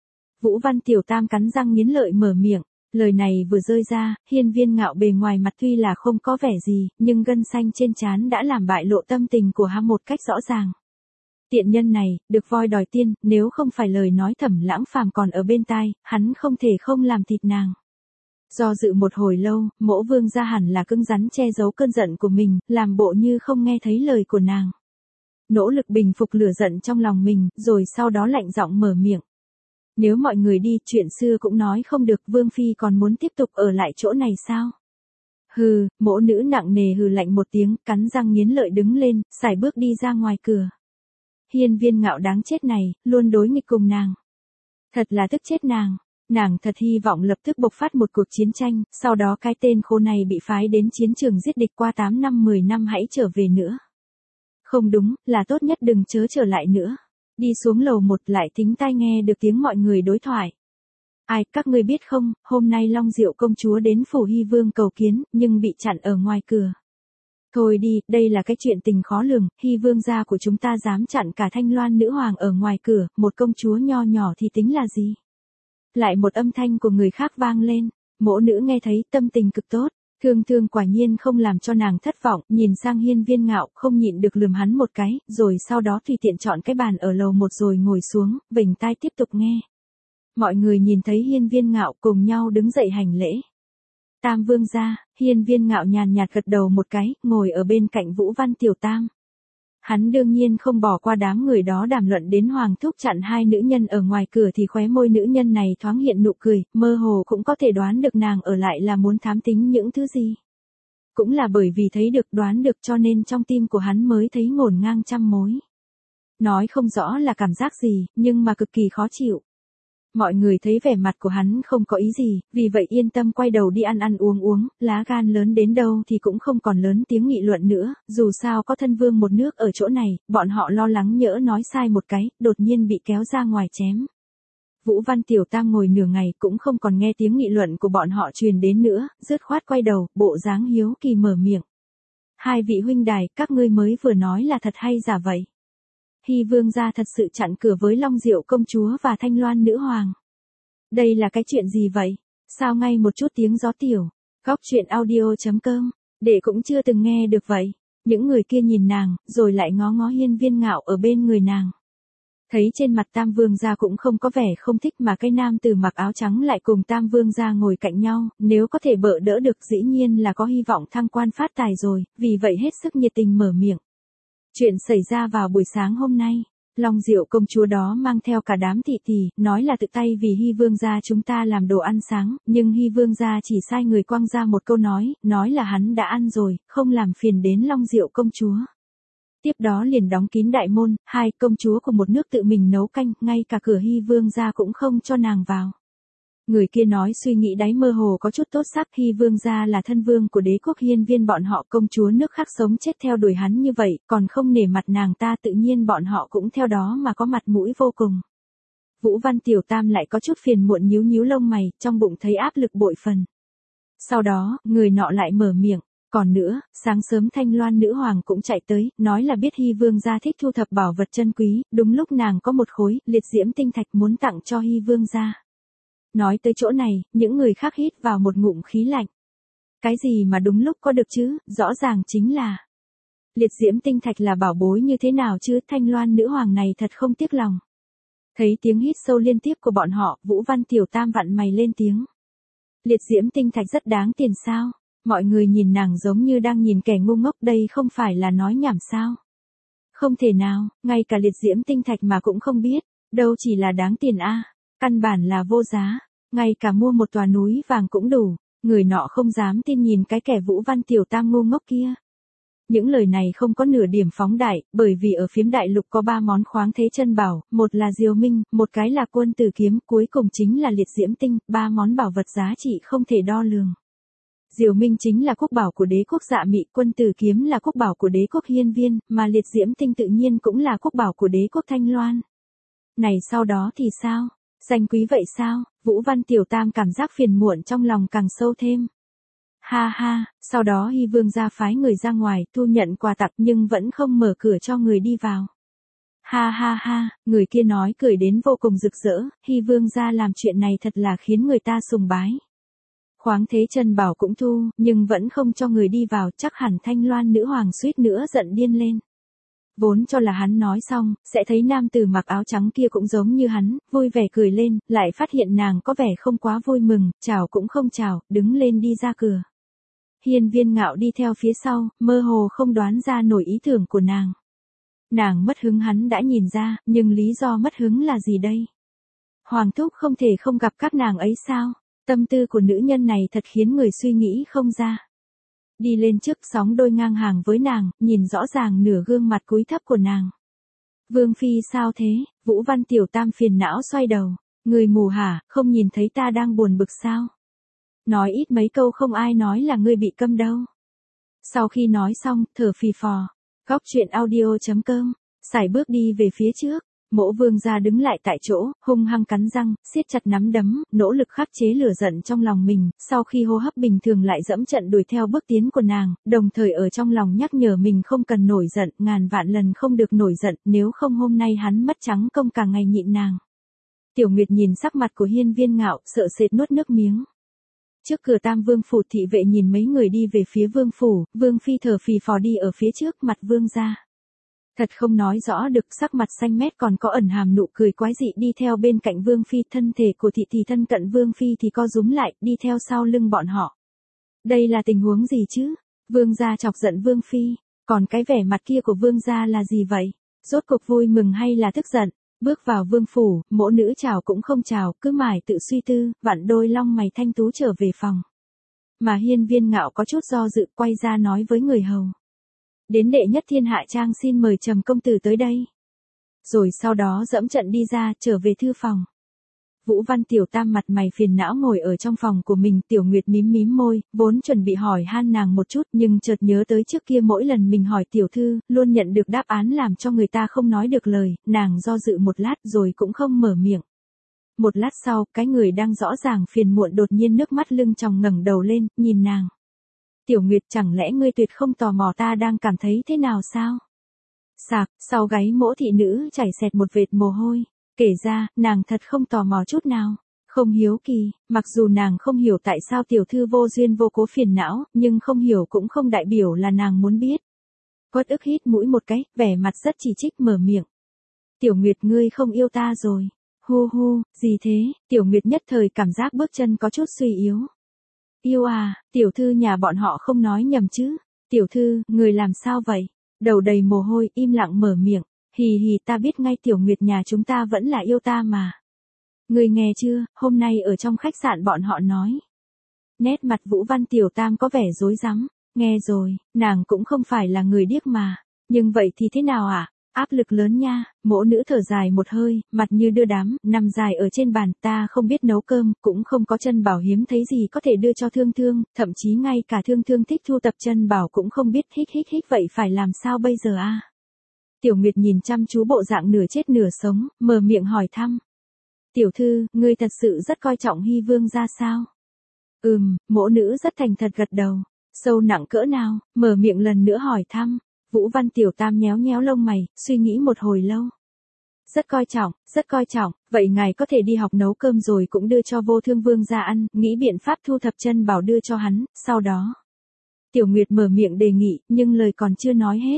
[SPEAKER 1] Vũ Văn Tiểu Tam cắn răng nghiến lợi mở miệng, lời này vừa rơi ra, Hiên Viên Ngạo bề ngoài mặt tuy là không có vẻ gì, nhưng gân xanh trên trán đã làm bại lộ tâm tình của hắn một cách rõ ràng. Tiện nhân này, được voi đòi tiên, nếu không phải lời nói Thẩm Lãng Phàm còn ở bên tai, hắn không thể không làm thịt nàng. Do dự một hồi lâu, mỗ vương gia hẳn là cứng rắn che giấu cơn giận của mình, làm bộ như không nghe thấy lời của nàng. Nỗ lực bình phục lửa giận trong lòng mình, rồi sau đó lạnh giọng mở miệng. Nếu mọi người đi, chuyện xưa cũng nói không được, vương phi còn muốn tiếp tục ở lại chỗ này sao? Hừ, mỗ nữ nặng nề hừ lạnh một tiếng, cắn răng nghiến lợi đứng lên, sải bước đi ra ngoài cửa. Hiên Viên Ngạo đáng chết này, luôn đối nghịch cùng nàng. Thật là tức chết nàng. Nàng thật hy vọng lập tức bộc phát một cuộc chiến tranh, sau đó cái tên khốn này bị phái đến chiến trường giết địch qua 8 năm 10 năm hãy trở về nữa. Không đúng, là tốt nhất đừng chớ trở lại nữa. Đi xuống lầu 1 lại thính tai nghe được tiếng mọi người đối thoại. Ai, các ngươi biết không, hôm nay Long Diệu công chúa đến phủ Hy Vương cầu kiến, nhưng bị chặn ở ngoài cửa. Thôi đi, đây là cái chuyện tình khó lường, Hy Vương gia của chúng ta dám chặn cả Thanh Loan nữ hoàng ở ngoài cửa, một công chúa nho nhỏ thì tính là gì? Lại một âm thanh của người khác vang lên, mỗ nữ nghe thấy tâm tình cực tốt, Thương Thương quả nhiên không làm cho nàng thất vọng, nhìn sang Hiên Viên Ngạo, không nhịn được lườm hắn một cái, rồi sau đó tùy tiện chọn cái bàn ở lầu một rồi ngồi xuống, vểnh tai tiếp tục nghe. Mọi người nhìn thấy Hiên Viên Ngạo cùng nhau đứng dậy hành lễ. Tam Vương gia, Hiên Viên Ngạo nhàn nhạt gật đầu một cái, ngồi ở bên cạnh Vũ Văn Tiểu Tam. Hắn đương nhiên không bỏ qua đám người đó đàm luận đến Hoàng thúc chặn hai nữ nhân ở ngoài cửa thì khóe môi nữ nhân này thoáng hiện nụ cười, mơ hồ cũng có thể đoán được nàng ở lại là muốn thám tính những thứ gì. Cũng là bởi vì thấy được đoán được cho nên trong tim của hắn mới thấy ngổn ngang trăm mối. Nói không rõ là cảm giác gì, nhưng mà cực kỳ khó chịu. Mọi người thấy vẻ mặt của hắn không có ý gì, vì vậy yên tâm quay đầu đi ăn ăn uống, lá gan lớn đến đâu thì cũng không còn lớn tiếng nghị luận nữa, dù sao có thân vương một nước ở chỗ này, bọn họ lo lắng nhỡ nói sai một cái, đột nhiên bị kéo ra ngoài chém. Vũ Văn Tiểu Tam ngồi nửa ngày cũng không còn nghe tiếng nghị luận của bọn họ truyền đến nữa, dứt khoát quay đầu, bộ dáng hiếu kỳ mở miệng. Hai vị huynh đài, các ngươi mới vừa nói là thật hay giả vậy? Hy Vương gia thật sự chặn cửa với Long Diệu công chúa và Thanh Loan nữ hoàng. Đây là cái chuyện gì vậy? Sao ngay một chút tiếng gió tiểu? Góc truyện audio.com, để cũng chưa từng nghe được vậy. Những người kia nhìn nàng, rồi lại ngó ngó Hiên Viên Ngạo ở bên người nàng. Thấy trên mặt Tam Vương gia cũng không có vẻ không thích mà cái nam tử mặc áo trắng lại cùng Tam Vương gia ngồi cạnh nhau, nếu có thể bỡ đỡ được dĩ nhiên là có hy vọng thăng quan phát tài rồi, vì vậy hết sức nhiệt tình mở miệng. Chuyện xảy ra vào buổi sáng hôm nay, Long Diệu công chúa đó mang theo cả đám thị tỷ, nói là tự tay vì Hy Vương gia chúng ta làm đồ ăn sáng, nhưng Hy Vương gia chỉ sai người quăng ra một câu nói là hắn đã ăn rồi, không làm phiền đến Long Diệu công chúa. Tiếp đó liền đóng kín đại môn, hai công chúa của một nước tự mình nấu canh, ngay cả cửa Hy Vương gia cũng không cho nàng vào. Người kia nói suy nghĩ đáy mơ hồ có chút tốt sắc, Hy Vương gia là thân vương của đế quốc Hiên Viên bọn họ, công chúa nước khác sống chết theo đuổi hắn như vậy, còn không nể mặt nàng ta, tự nhiên bọn họ cũng theo đó mà có mặt mũi vô cùng. Vũ Văn Tiểu Tam lại có chút phiền muộn nhíu nhíu lông mày, trong bụng thấy áp lực bội phần. Sau đó, người nọ lại mở miệng. Còn nữa, sáng sớm Thanh Loan nữ hoàng cũng chạy tới, nói là biết Hy Vương gia thích thu thập bảo vật chân quý, đúng lúc nàng có một khối liệt diễm tinh thạch muốn tặng cho Hy Vương gia. Nói tới chỗ này, những người khác hít vào một ngụm khí lạnh. Cái gì mà đúng lúc có được chứ, rõ ràng chính là liệt diễm tinh thạch là bảo bối như thế nào chứ, Thanh Loan nữ hoàng này thật không tiếc lòng. Thấy tiếng hít sâu liên tiếp của bọn họ, Vũ Văn Tiểu Tam vặn mày lên tiếng. Liệt diễm tinh thạch rất đáng tiền sao? Mọi người nhìn nàng giống như đang nhìn kẻ ngu ngốc, đây không phải là nói nhảm sao? Không thể nào, ngay cả liệt diễm tinh thạch mà cũng không biết, đâu chỉ là đáng tiền a, căn bản là vô giá, ngay cả mua một tòa núi vàng cũng đủ. Người nọ không dám tin nhìn cái kẻ Vũ Văn Tiểu Tam ngu ngốc kia. Những lời này không có nửa điểm phóng đại, bởi vì ở phiếm đại lục có 3 món khoáng thế chân bảo, một là diều minh, một cái là quân tử kiếm, cuối cùng chính là liệt diễm tinh, 3 món bảo vật giá trị không thể đo lường. Diều minh chính là quốc bảo của đế quốc Dạ Mị, quân tử kiếm là quốc bảo của đế quốc Hiên Viên, mà liệt diễm tinh tự nhiên cũng là quốc bảo của đế quốc Thanh Loan. Này sau đó thì sao? Danh quý vậy sao? Vũ Văn Tiểu Tam cảm giác phiền muộn trong lòng càng sâu thêm. Ha ha, sau đó Hy Vương gia phái người ra ngoài thu nhận quà tặng nhưng vẫn không mở cửa cho người đi vào. Ha ha ha, người kia nói cười đến vô cùng rực rỡ, Hy Vương gia làm chuyện này thật là khiến người ta sùng bái. Khoáng thế chân bảo cũng thu, nhưng vẫn không cho người đi vào, chắc hẳn Thanh Loan nữ hoàng suýt nữa giận điên lên. Vốn cho là hắn nói xong, sẽ thấy nam tử mặc áo trắng kia cũng giống như hắn, vui vẻ cười lên, lại phát hiện nàng có vẻ không quá vui mừng, chào cũng không chào, đứng lên đi ra cửa. Hiên Viên Ngạo đi theo phía sau, mơ hồ không đoán ra nổi ý tưởng của nàng. Nàng mất hứng hắn đã nhìn ra, nhưng lý do mất hứng là gì đây? Hoàng thúc không thể không gặp các nàng ấy sao? Tâm tư của nữ nhân này thật khiến người suy nghĩ không ra. Đi lên trước sóng đôi ngang hàng với nàng, nhìn rõ ràng nửa gương mặt cúi thấp của nàng. Vương phi sao thế? Vũ Văn Tiểu Tam phiền não xoay đầu. Người mù hả, không nhìn thấy ta đang buồn bực sao? Nói ít mấy câu không ai nói là ngươi bị câm đâu. Sau khi nói xong, thở phì phò. Góc truyện audio.com, sải bước đi về phía trước. Mỗ Vương gia đứng lại tại chỗ, hung hăng cắn răng, siết chặt nắm đấm, nỗ lực khắc chế lửa giận trong lòng mình, sau khi hô hấp bình thường lại dẫm trận đuổi theo bước tiến của nàng, đồng thời ở trong lòng nhắc nhở mình không cần nổi giận, ngàn vạn lần không được nổi giận, nếu không hôm nay hắn mất trắng công cả ngày nhịn nàng. Tiểu Nguyệt nhìn sắc mặt của Hiên Viên Ngạo, sợ sệt nuốt nước miếng. Trước cửa Tam Vương phủ thị vệ nhìn mấy người đi về phía vương phủ, vương phi thở phì phò đi ở phía trước mặt vương gia. Thật không nói rõ được, sắc mặt xanh mét còn có ẩn hàm nụ cười quái dị đi theo bên cạnh vương phi, thân thể của thị thì thân cận vương phi thì co rúm lại, đi theo sau lưng bọn họ. Đây là tình huống gì chứ? Vương gia chọc giận vương phi, còn cái vẻ mặt kia của vương gia là gì vậy? Rốt cuộc vui mừng hay là tức giận? Bước vào vương phủ, mỗ nữ chào cũng không chào, cứ mải tự suy tư, vặn đôi lông mày thanh tú trở về phòng. Mà Hiên Viên Ngạo có chút do dự, quay ra nói với người hầu. Đến đệ nhất thiên hạ trang xin mời Trầm công tử tới đây. Rồi sau đó dẫm trận đi ra, trở về thư phòng. Vũ Văn Tiểu Tam mặt mày phiền não ngồi ở trong phòng của mình, Tiểu Nguyệt mím mím môi, vốn chuẩn bị hỏi han nàng một chút, nhưng chợt nhớ tới trước kia mỗi lần mình hỏi tiểu thư, luôn nhận được đáp án làm cho người ta không nói được lời, nàng do dự một lát rồi cũng không mở miệng. Một lát sau, cái người đang rõ ràng phiền muộn đột nhiên nước mắt lưng tròng ngẩng đầu lên, nhìn nàng. Tiểu Nguyệt, chẳng lẽ ngươi tuyệt không tò mò ta đang cảm thấy thế nào sao? Sạc, sau gáy mỗ thị nữ chảy xẹt một vệt mồ hôi. Kể ra, nàng thật không tò mò chút nào. Không hiếu kỳ, mặc dù nàng không hiểu tại sao tiểu thư vô duyên vô cố phiền não, nhưng không hiểu cũng không đại biểu là nàng muốn biết. Uất ức hít mũi một cái, vẻ mặt rất chỉ trích mở miệng. Tiểu Nguyệt, ngươi không yêu ta rồi. Hu hu, gì thế? Tiểu Nguyệt nhất thời cảm giác bước chân có chút suy yếu. Yêu à, tiểu thư nhà bọn họ không nói nhầm chứ. Tiểu thư, người làm sao vậy? Đầu đầy mồ hôi, im lặng mở miệng. Hì hì, ta biết ngay Tiểu Nguyệt nhà chúng ta vẫn là yêu ta mà. Người nghe chưa, hôm nay ở trong khách sạn bọn họ nói. Nét mặt Vũ Văn Tiểu Tam có vẻ rối rắm. Nghe rồi, nàng cũng không phải là người điếc mà. Nhưng vậy thì thế nào ạ? Áp lực lớn nha. Mỗ nữ thở dài một hơi, mặt như đưa đám, nằm dài ở trên bàn, ta không biết nấu cơm, cũng không có chân bảo hiếm thấy gì có thể đưa cho Thương Thương, thậm chí ngay cả Thương Thương thích thu tập chân bảo cũng không biết, hít vậy phải làm sao bây giờ a? Tiểu Nguyệt nhìn chăm chú bộ dạng nửa chết nửa sống, mở miệng hỏi thăm. Tiểu thư, ngươi thật sự rất coi trọng Hy Vương ra sao? Mỗ nữ rất thành thật gật đầu. Sâu nặng cỡ nào, mở miệng lần nữa hỏi thăm. Vũ Văn Tiểu Tam nhéo nhéo lông mày, suy nghĩ một hồi lâu. Rất coi trọng, vậy ngài có thể đi học nấu cơm rồi cũng đưa cho Vô Thương Vương ra ăn, nghĩ biện pháp thu thập chân bảo đưa cho hắn, sau đó. Tiểu Nguyệt mở miệng đề nghị, nhưng lời còn chưa nói hết.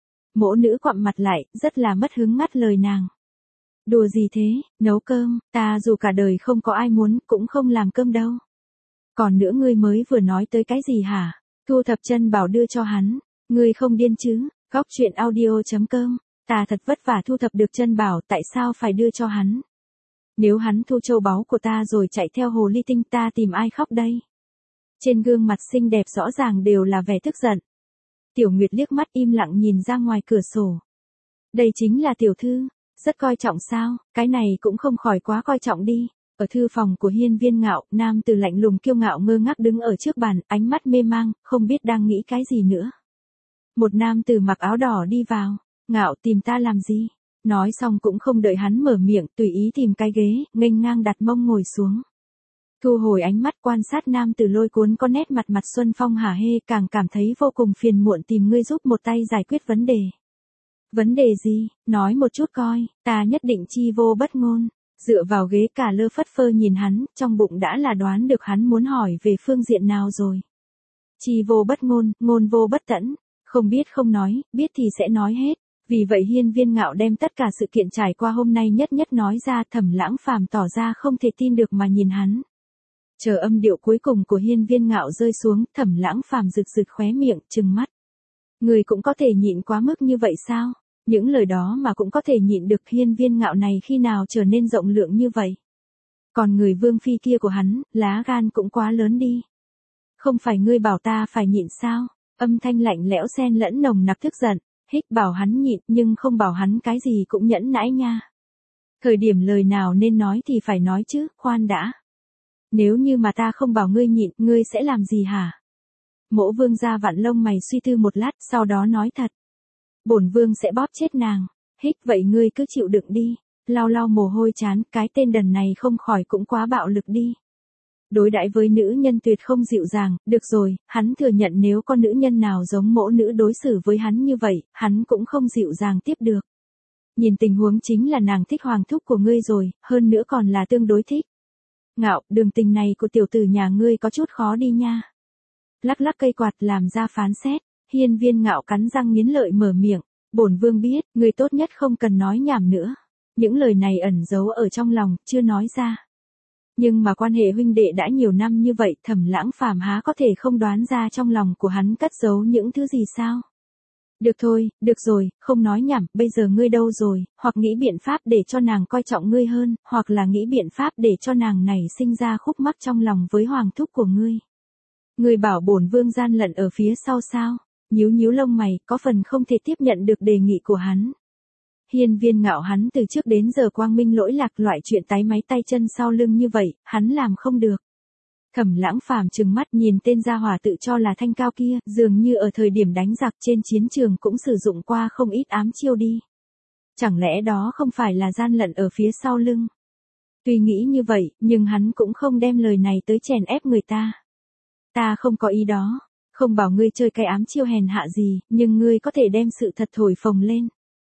[SPEAKER 1] Mỗ nữ quặm mặt lại, rất là mất hứng ngắt lời nàng. Đùa gì thế, nấu cơm, ta dù cả đời không có ai muốn, cũng không làm cơm đâu. Còn nữa ngươi mới vừa nói tới cái gì hả? Thu thập chân bảo đưa cho hắn, ngươi không điên chứ? Góc truyện audio.com, ta thật vất vả thu thập được chân bảo, tại sao phải đưa cho hắn? Nếu hắn thu châu báu của ta rồi chạy theo hồ ly tinh, ta tìm ai khóc đây? Trên gương mặt xinh đẹp rõ ràng đều là vẻ tức giận. Tiểu Nguyệt liếc mắt im lặng nhìn ra ngoài cửa sổ. Đây chính là tiểu thư, rất coi trọng sao, cái này cũng không khỏi quá coi trọng đi. Ở thư phòng của Hiên Viên Ngạo, nam tử lạnh lùng kiêu ngạo ngơ ngác đứng ở trước bàn, ánh mắt mê mang, không biết đang nghĩ cái gì nữa. Một nam tử mặc áo đỏ đi vào. Ngạo, tìm ta làm gì? Nói xong cũng không đợi hắn mở miệng, tùy ý tìm cái ghế, nghênh ngang đặt mông ngồi xuống. Thu hồi ánh mắt quan sát nam tử lôi cuốn có nét mặt xuân phong hả hê, càng cảm thấy vô cùng phiền muộn, tìm ngươi giúp một tay giải quyết vấn đề. Vấn đề gì? Nói một chút coi, ta nhất định chi vô bất ngôn. Dựa vào ghế cả lơ phất phơ nhìn hắn, trong bụng đã là đoán được hắn muốn hỏi về phương diện nào rồi. Chi vô bất ngôn, ngôn vô bất tẫn. Không biết không nói, biết thì sẽ nói hết. Vì vậy Hiên Viên Ngạo đem tất cả sự kiện trải qua hôm nay nhất nhất nói ra. Thẩm Lãng Phàm tỏ ra không thể tin được mà nhìn hắn. Chờ âm điệu cuối cùng của Hiên Viên Ngạo rơi xuống, Thẩm Lãng Phàm rực rực khóe miệng, trừng mắt. Người cũng có thể nhịn quá mức như vậy sao? Những lời đó mà cũng có thể nhịn được, Hiên Viên Ngạo này khi nào trở nên rộng lượng như vậy? Còn người vương phi kia của hắn, lá gan cũng quá lớn đi. Không phải ngươi bảo ta phải nhịn sao? Âm thanh lạnh lẽo xen lẫn nồng nặc tức giận, hích bảo hắn nhịn nhưng không bảo hắn cái gì cũng nhẫn nãi nha. Thời điểm lời nào nên nói thì phải nói chứ, khoan đã. Nếu như mà ta không bảo ngươi nhịn, ngươi sẽ làm gì hả? Mỗ vương ra vặn lông mày suy tư một lát, sau đó nói thật. Bổn vương sẽ bóp chết nàng. Hích, vậy ngươi cứ chịu đựng đi. Lau lau mồ hôi chán, cái tên đần này không khỏi cũng quá bạo lực đi. Đối đãi với nữ nhân tuyệt không dịu dàng, được rồi, hắn thừa nhận nếu con nữ nhân nào giống mỗ nữ đối xử với hắn như vậy, hắn cũng không dịu dàng tiếp được. Nhìn tình huống chính là nàng thích hoàng thúc của ngươi rồi, hơn nữa còn là tương đối thích. Ngạo, đường tình này của tiểu tử nhà ngươi có chút khó đi nha. Lắc lắc cây quạt làm ra phán xét, Hiên Viên Ngạo cắn răng nghiến lợi mở miệng, bổn vương biết, ngươi tốt nhất không cần nói nhảm nữa. Những lời này ẩn giấu ở trong lòng, chưa nói ra. Nhưng mà quan hệ huynh đệ đã nhiều năm như vậy, Thẩm Lãng Phàm há có thể không đoán ra trong lòng của hắn cất giấu những thứ gì sao? Được thôi, được rồi, không nói nhảm, bây giờ ngươi đâu rồi, hoặc nghĩ biện pháp để cho nàng coi trọng ngươi hơn, hoặc là nghĩ biện pháp để cho nàng này sinh ra khúc mắc trong lòng với hoàng thúc của ngươi. Ngươi bảo bổn vương gian lận ở phía sau sao? Nhíu nhíu lông mày, có phần không thể tiếp nhận được đề nghị của hắn. Hiên Viên Ngạo hắn từ trước đến giờ quang minh lỗi lạc, loại chuyện tái máy tay chân sau lưng như vậy, hắn làm không được. Thẩm Lãng Phàm trừng mắt nhìn tên gia hỏa tự cho là thanh cao kia, dường như ở thời điểm đánh giặc trên chiến trường cũng sử dụng qua không ít ám chiêu đi. Chẳng lẽ đó không phải là gian lận ở phía sau lưng? Tuy nghĩ như vậy, nhưng hắn cũng không đem lời này tới chèn ép người ta. Ta không có ý đó, không bảo ngươi chơi cái ám chiêu hèn hạ gì, nhưng ngươi có thể đem sự thật thổi phồng lên.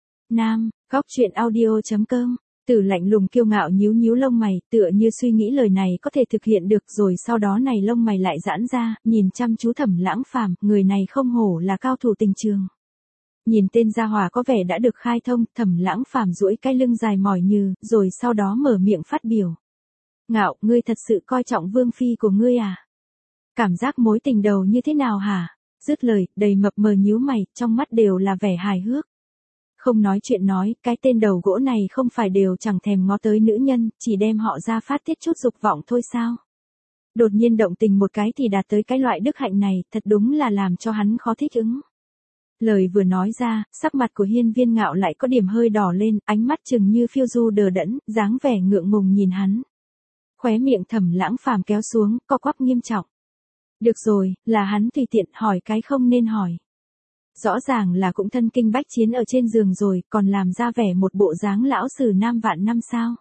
[SPEAKER 1] Nam, góc truyện audio.com. Tử lạnh lùng kiêu ngạo nhíu nhíu lông mày, tựa như suy nghĩ lời này có thể thực hiện được, rồi sau đó này lông mày lại giãn ra, nhìn chăm chú Thẩm Lãng Phàm, người này không hổ là cao thủ tình trường. Nhìn tên gia hỏa có vẻ đã được khai thông, Thẩm Lãng Phàm duỗi cái lưng dài mỏi như, rồi sau đó mở miệng phát biểu. Ngạo, ngươi thật sự coi trọng vương phi của ngươi à? Cảm giác mối tình đầu như thế nào hả? Dứt lời, đầy mập mờ nhíu mày, trong mắt đều là vẻ hài hước. Không nói chuyện nói, cái tên đầu gỗ này không phải đều chẳng thèm ngó tới nữ nhân, chỉ đem họ ra phát tiết chút dục vọng thôi sao? Đột nhiên động tình một cái thì đạt tới cái loại đức hạnh này, thật đúng là làm cho hắn khó thích ứng. Lời vừa nói ra, sắc mặt của Hiên Viên Ngạo lại có điểm hơi đỏ lên, ánh mắt chừng như phiêu du đờ đẫn, dáng vẻ ngượng ngùng nhìn hắn. Khóe miệng Thẩm Lãng Phàm kéo xuống, co quắp nghiêm trọng. Được rồi, là hắn tùy tiện hỏi cái không nên hỏi. Rõ ràng là cũng thân kinh bách chiến ở trên giường rồi, còn làm ra vẻ một bộ dáng lão sử nam vạn năm sao.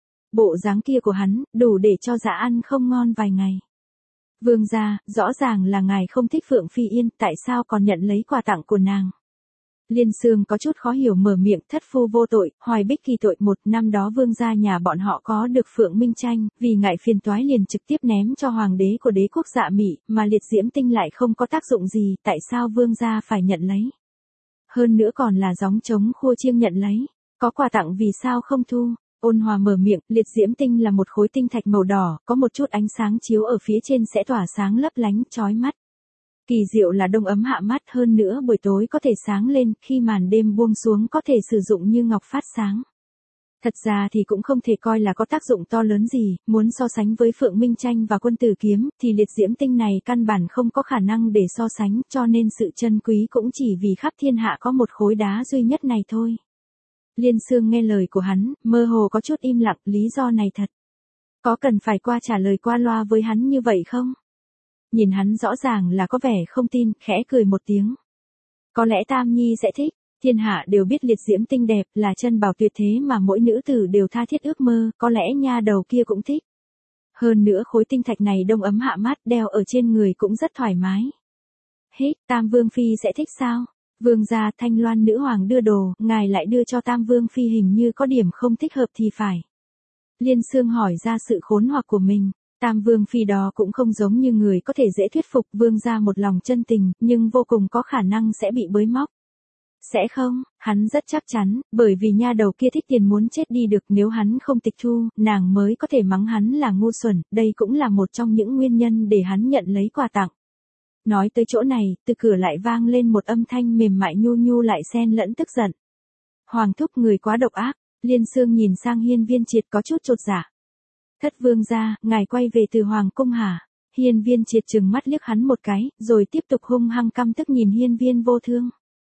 [SPEAKER 1] Bộ dáng kia của hắn, đủ để cho dạ ăn không ngon vài ngày. Vương gia, rõ ràng là ngài không thích Phượng Phi Yên, tại sao còn nhận lấy quà tặng của nàng? Liên Sương có chút khó hiểu mở miệng, thất phu vô tội, Hoài Bích kỳ tội. Một năm đó vương gia nhà bọn họ có được Phượng Minh Tranh, vì ngại phiền toái liền trực tiếp ném cho hoàng đế của đế quốc Dạ Mị, mà liệt diễm tinh lại không có tác dụng gì, tại sao vương gia phải nhận lấy? Hơn nữa còn là gióng trống khua chiêng nhận lấy, có quà tặng vì sao không thu? Ôn Hòa mở miệng, liệt diễm tinh là một khối tinh thạch màu đỏ, có một chút ánh sáng chiếu ở phía trên sẽ tỏa sáng lấp lánh, chói mắt. Kỳ diệu là đông ấm hạ mắt, hơn nữa buổi tối có thể sáng lên, khi màn đêm buông xuống có thể sử dụng như ngọc phát sáng. Thật ra thì cũng không thể coi là có tác dụng to lớn gì, muốn so sánh với Phượng Minh Tranh và Quân Tử Kiếm, thì liệt diễm tinh này căn bản không có khả năng để so sánh, cho nên sự chân quý cũng chỉ vì khắp thiên hạ có một khối đá duy nhất này thôi. Liên Sương nghe lời của hắn, mơ hồ có chút im lặng, lý do này thật. Có cần phải qua trả lời qua loa với hắn như vậy không? Nhìn hắn rõ ràng là có vẻ không tin, khẽ cười một tiếng. Có lẽ Tam Nhi sẽ thích, thiên hạ đều biết liệt diễm tinh đẹp là chân bảo tuyệt thế mà mỗi nữ tử đều tha thiết ước mơ, có lẽ nha đầu kia cũng thích. Hơn nữa khối tinh thạch này đông ấm hạ mát, đeo ở trên người cũng rất thoải mái. Hít, Tam Vương Phi sẽ thích sao? Vương gia, Thanh Loan nữ hoàng đưa đồ, ngài lại đưa cho Tam Vương Phi, hình như có điểm không thích hợp thì phải. Liên Sương hỏi ra sự khốn hoặc của mình. Tam Vương Phi đó cũng không giống như người có thể dễ thuyết phục, vương gia một lòng chân tình, nhưng vô cùng có khả năng sẽ bị bới móc. Sẽ không, hắn rất chắc chắn, bởi vì nha đầu kia thích tiền muốn chết đi được, nếu hắn không tịch thu, nàng mới có thể mắng hắn là ngu xuẩn, đây cũng là một trong những nguyên nhân để hắn nhận lấy quà tặng. Nói tới chỗ này, từ cửa lại vang lên một âm thanh mềm mại nhu nhu lại xen lẫn tức giận. Hoàng thúc người quá độc ác, Liên Sương nhìn sang Hiên Viên Triệt có chút chột dạ. Thất vương gia, ngài quay về từ Hoàng cung hả? Hiên Viên Triệt trừng mắt liếc hắn một cái, rồi tiếp tục hung hăng căm tức nhìn Hiên Viên Vô Thương.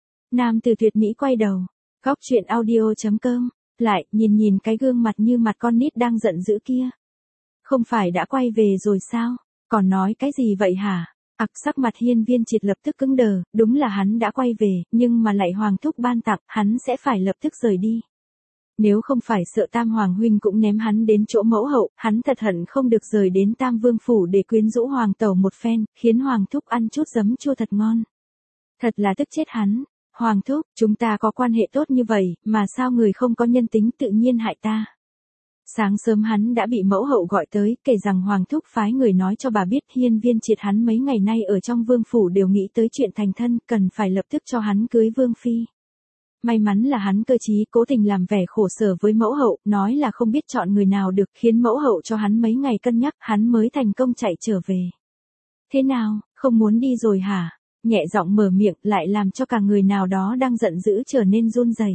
[SPEAKER 1] Nam tử tuyệt mỹ quay đầu, góc truyện audio.com, lại nhìn cái gương mặt như mặt con nít đang giận dữ kia. Không phải đã quay về rồi sao? Còn nói cái gì vậy hả? Sắc mặt Hiên Viên Triệt lập tức cứng đờ, đúng là hắn đã quay về, nhưng mà lại hoàng thúc ban tặng, hắn sẽ phải lập tức rời đi. Nếu không phải sợ Tam Hoàng huynh cũng ném hắn đến chỗ mẫu hậu, hắn thật hận không được rời đến Tam Vương phủ để quyến rũ hoàng tẩu một phen, khiến hoàng thúc ăn chút giấm chua thật ngon. Thật là tức chết hắn. Hoàng thúc, chúng ta có quan hệ tốt như vậy, mà sao người không có nhân tính tự nhiên hại ta? Sáng sớm hắn đã bị mẫu hậu gọi tới, kể rằng Hoàng thúc phái người nói cho bà biết Hiên Viên Triệt hắn mấy ngày nay ở trong vương phủ đều nghĩ tới chuyện thành thân, cần phải lập tức cho hắn cưới vương phi. May mắn là hắn cơ trí cố tình làm vẻ khổ sở với mẫu hậu, nói là không biết chọn người nào được, khiến mẫu hậu cho hắn mấy ngày cân nhắc, hắn mới thành công chạy trở về. Thế nào, không muốn đi rồi hả? Nhẹ giọng mở miệng lại làm cho cả người nào đó đang giận dữ trở nên run rẩy.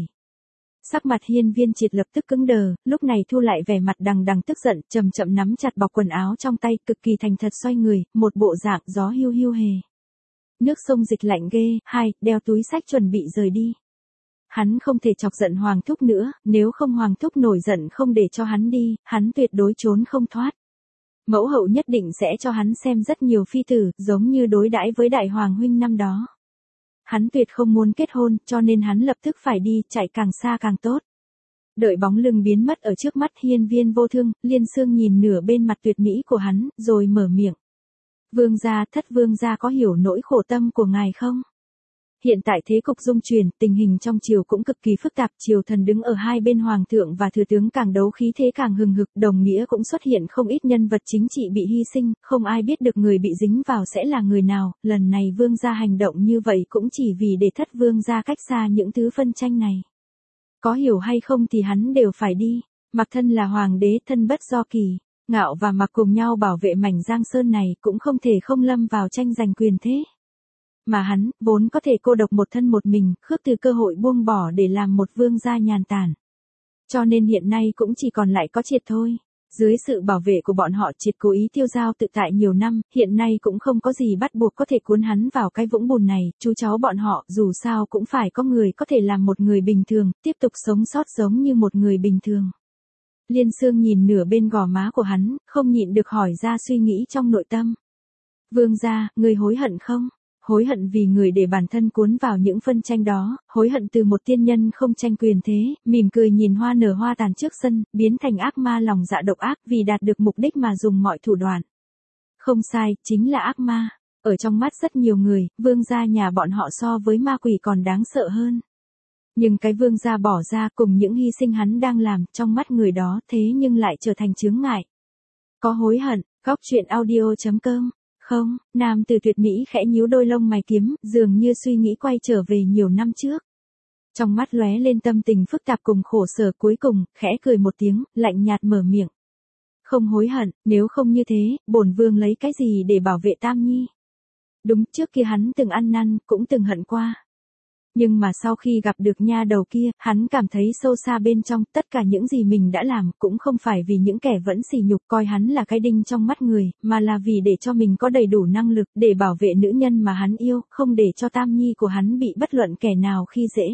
[SPEAKER 1] Sắc mặt Hiên Viên Triệt lập tức cứng đờ, lúc này thu lại vẻ mặt đằng đằng tức giận, chậm chậm nắm chặt bọc quần áo trong tay, cực kỳ thành thật xoay người, một bộ dạng gió hiu hiu hề. Nước sông dịch lạnh ghê, đeo túi sách chuẩn bị rời đi. Hắn không thể chọc giận Hoàng thúc nữa, nếu không Hoàng thúc nổi giận không để cho hắn đi, hắn tuyệt đối trốn không thoát. Mẫu hậu nhất định sẽ cho hắn xem rất nhiều phi tử, giống như đối đãi với đại hoàng huynh năm đó. Hắn tuyệt không muốn kết hôn, cho nên hắn lập tức phải đi, chạy càng xa càng tốt. Đợi bóng lưng biến mất ở trước mắt Hiên Viên Vô Thương, Liên Sương nhìn nửa bên mặt tuyệt mỹ của hắn, rồi mở miệng. Vương gia, thất vương gia có hiểu nỗi khổ tâm của ngài không? Hiện tại thế cục dung chuyển, tình hình trong triều cũng cực kỳ phức tạp, triều thần đứng ở hai bên hoàng thượng và thừa tướng càng đấu khí thế càng hừng hực, đồng nghĩa cũng xuất hiện không ít nhân vật chính trị bị hy sinh, không ai biết được người bị dính vào sẽ là người nào, lần này vương gia hành động như vậy cũng chỉ vì để thất vương gia cách xa những thứ phân tranh này. Có hiểu hay không thì hắn đều phải đi, Mặc thân là hoàng đế thân bất do kỳ, Ngạo và Mặc cùng nhau bảo vệ mảnh Giang Sơn này cũng không thể không lâm vào tranh giành quyền thế. Mà hắn, vốn có thể cô độc một thân một mình, khước từ cơ hội buông bỏ để làm một vương gia nhàn tản. Cho nên hiện nay cũng chỉ còn lại có Triệt thôi. Dưới sự bảo vệ của bọn họ, Triệt cố ý tiêu dao tự tại nhiều năm, hiện nay cũng không có gì bắt buộc có thể cuốn hắn vào cái vũng bùn này, chú cháu bọn họ dù sao cũng phải có người có thể làm một người bình thường, tiếp tục sống sót giống như một người bình thường. Liên Sương nhìn nửa bên gò má của hắn, không nhịn được hỏi ra suy nghĩ trong nội tâm. Vương gia, người hối hận không? Hối hận vì người để bản thân cuốn vào những phân tranh đó, hối hận từ một tiên nhân không tranh quyền thế, mỉm cười nhìn hoa nở hoa tàn trước sân, biến thành ác ma lòng dạ độc ác vì đạt được mục đích mà dùng mọi thủ đoạn. Không sai, chính là ác ma. Ở trong mắt rất nhiều người, vương gia nhà bọn họ so với ma quỷ còn đáng sợ hơn. Nhưng cái vương gia bỏ ra cùng những hy sinh hắn đang làm trong mắt người đó thế nhưng lại trở thành chướng ngại. Có hối hận, góc truyện audio.com. Không, nam tử tuyệt mỹ khẽ nhíu đôi lông mày kiếm, dường như suy nghĩ quay trở về nhiều năm trước. Trong mắt lóe lên tâm tình phức tạp cùng khổ sở, cuối cùng, khẽ cười một tiếng, lạnh nhạt mở miệng. Không hối hận, nếu không như thế, bổn vương lấy cái gì để bảo vệ Tam Nhi? Đúng, trước kia hắn từng ăn năn, cũng từng hận qua. Nhưng mà sau khi gặp được nha đầu kia, hắn cảm thấy sâu xa bên trong, tất cả những gì mình đã làm cũng không phải vì những kẻ vẫn sỉ nhục coi hắn là cái đinh trong mắt người, mà là vì để cho mình có đầy đủ năng lực để bảo vệ nữ nhân mà hắn yêu, không để cho Tam Nhi của hắn bị bất luận kẻ nào khi dễ.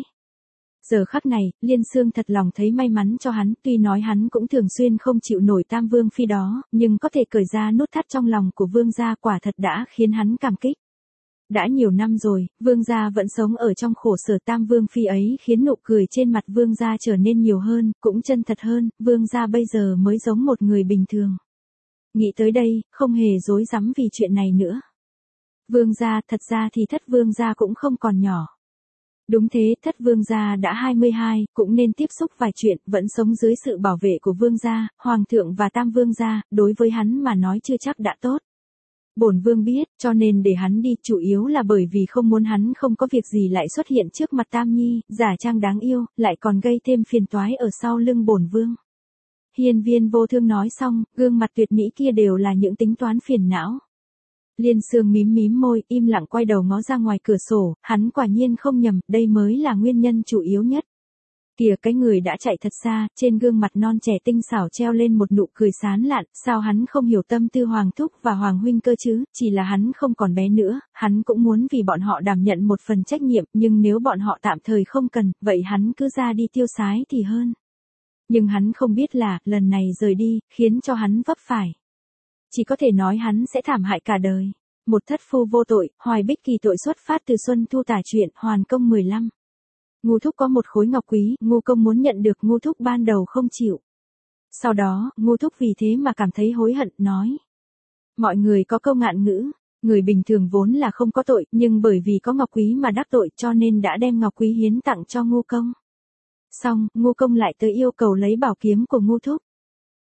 [SPEAKER 1] Giờ khắc này, Liên Sương thật lòng thấy may mắn cho hắn, tuy nói hắn cũng thường xuyên không chịu nổi Tam Vương Phi đó, nhưng có thể cởi ra nút thắt trong lòng của vương gia quả thật đã khiến hắn cảm kích. Đã nhiều năm rồi, vương gia vẫn sống ở trong khổ sở, Tam Vương Phi ấy khiến nụ cười trên mặt vương gia trở nên nhiều hơn, cũng chân thật hơn, vương gia bây giờ mới giống một người bình thường. Nghĩ tới đây, không hề dối rắm vì chuyện này nữa. Vương gia, thật ra thì thất vương gia cũng không còn nhỏ. Đúng thế, thất vương gia đã 22, cũng nên tiếp xúc vài chuyện, vẫn sống dưới sự bảo vệ của vương gia, hoàng thượng và Tam Vương gia, đối với hắn mà nói chưa chắc đã tốt. Bổn vương biết, cho nên để hắn đi, chủ yếu là bởi vì không muốn hắn không có việc gì lại xuất hiện trước mặt Tam Nhi, giả trang đáng yêu, lại còn gây thêm phiền toái ở sau lưng bổn vương. Hiên Viên Vô Thương nói xong, gương mặt tuyệt mỹ kia đều là những tính toán phiền não. Liên Sương mím mím môi, im lặng quay đầu ngó ra ngoài cửa sổ, hắn quả nhiên không nhầm, đây mới là nguyên nhân chủ yếu nhất. Kìa, cái người đã chạy thật xa, trên gương mặt non trẻ tinh xảo treo lên một nụ cười sán lạn, sao hắn không hiểu tâm tư Hoàng thúc và Hoàng huynh cơ chứ, chỉ là hắn không còn bé nữa, hắn cũng muốn vì bọn họ đảm nhận một phần trách nhiệm, nhưng nếu bọn họ tạm thời không cần, vậy hắn cứ ra đi tiêu sái thì hơn. Nhưng hắn không biết là, lần này rời đi, khiến cho hắn vấp phải. Chỉ có thể nói hắn sẽ thảm hại cả đời. Một thất phu vô tội, Hoài Bích Kỳ tội xuất phát từ Xuân Thu tả truyện, Hoàn Công 15. Ngu thúc có một khối ngọc quý, Ngu công muốn nhận được, Ngu thúc ban đầu không chịu. Sau đó, Ngu thúc vì thế mà cảm thấy hối hận, nói. Mọi người có câu ngạn ngữ, người bình thường vốn là không có tội, nhưng bởi vì có ngọc quý mà đắc tội cho nên đã đem ngọc quý hiến tặng cho Ngu công. Xong, Ngu công lại tới yêu cầu lấy bảo kiếm của Ngu thúc.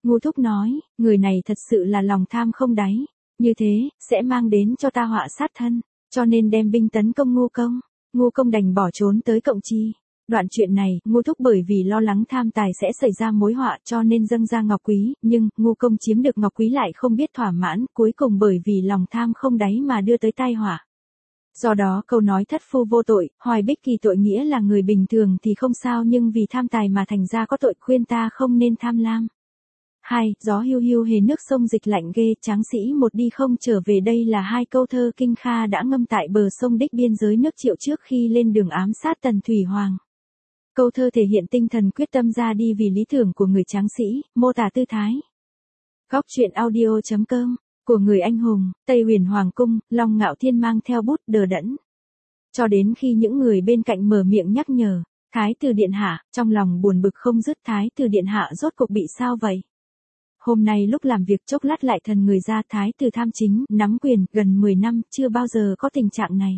[SPEAKER 1] Ngô Thúc nói, người này thật sự là lòng tham không đáy, như thế, sẽ mang đến cho ta họa sát thân, cho nên đem binh tấn công Ngô Công. Ngô Công đành bỏ trốn tới Cộng Chi. Đoạn chuyện này, Ngô Thúc bởi vì lo lắng tham tài sẽ xảy ra mối họa cho nên dâng ra ngọc quý, nhưng Ngô Công chiếm được ngọc quý lại không biết thỏa mãn, cuối cùng bởi vì lòng tham không đáy mà đưa tới tai họa. Do đó câu nói thất phu vô tội, hoài bích kỳ tội nghĩa là người bình thường thì không sao nhưng vì tham tài mà thành ra có tội, khuyên ta không nên tham lam. 2. Gió hiu hiu hề nước sông dịch lạnh ghê, tráng sĩ một đi không trở về, đây là hai câu thơ Kinh Kha đã ngâm tại bờ sông Đích biên giới nước Triệu trước khi lên đường ám sát Tần Thủy Hoàng. Câu thơ thể hiện tinh thần quyết tâm ra đi vì lý tưởng của người tráng sĩ, mô tả tư thái. Góc truyện audio.com, của người anh hùng, Tây Huyền Hoàng cung, Long Ngạo Thiên mang theo bút đờ đẫn. Cho đến khi những người bên cạnh mở miệng nhắc nhở, Thái tử điện hạ, trong lòng buồn bực không dứt, Thái tử điện hạ rốt cuộc bị sao vậy? Hôm nay lúc làm việc chốc lát lại thần người ra, Thái tử tham chính, nắm quyền, gần 10 năm, chưa bao giờ có tình trạng này.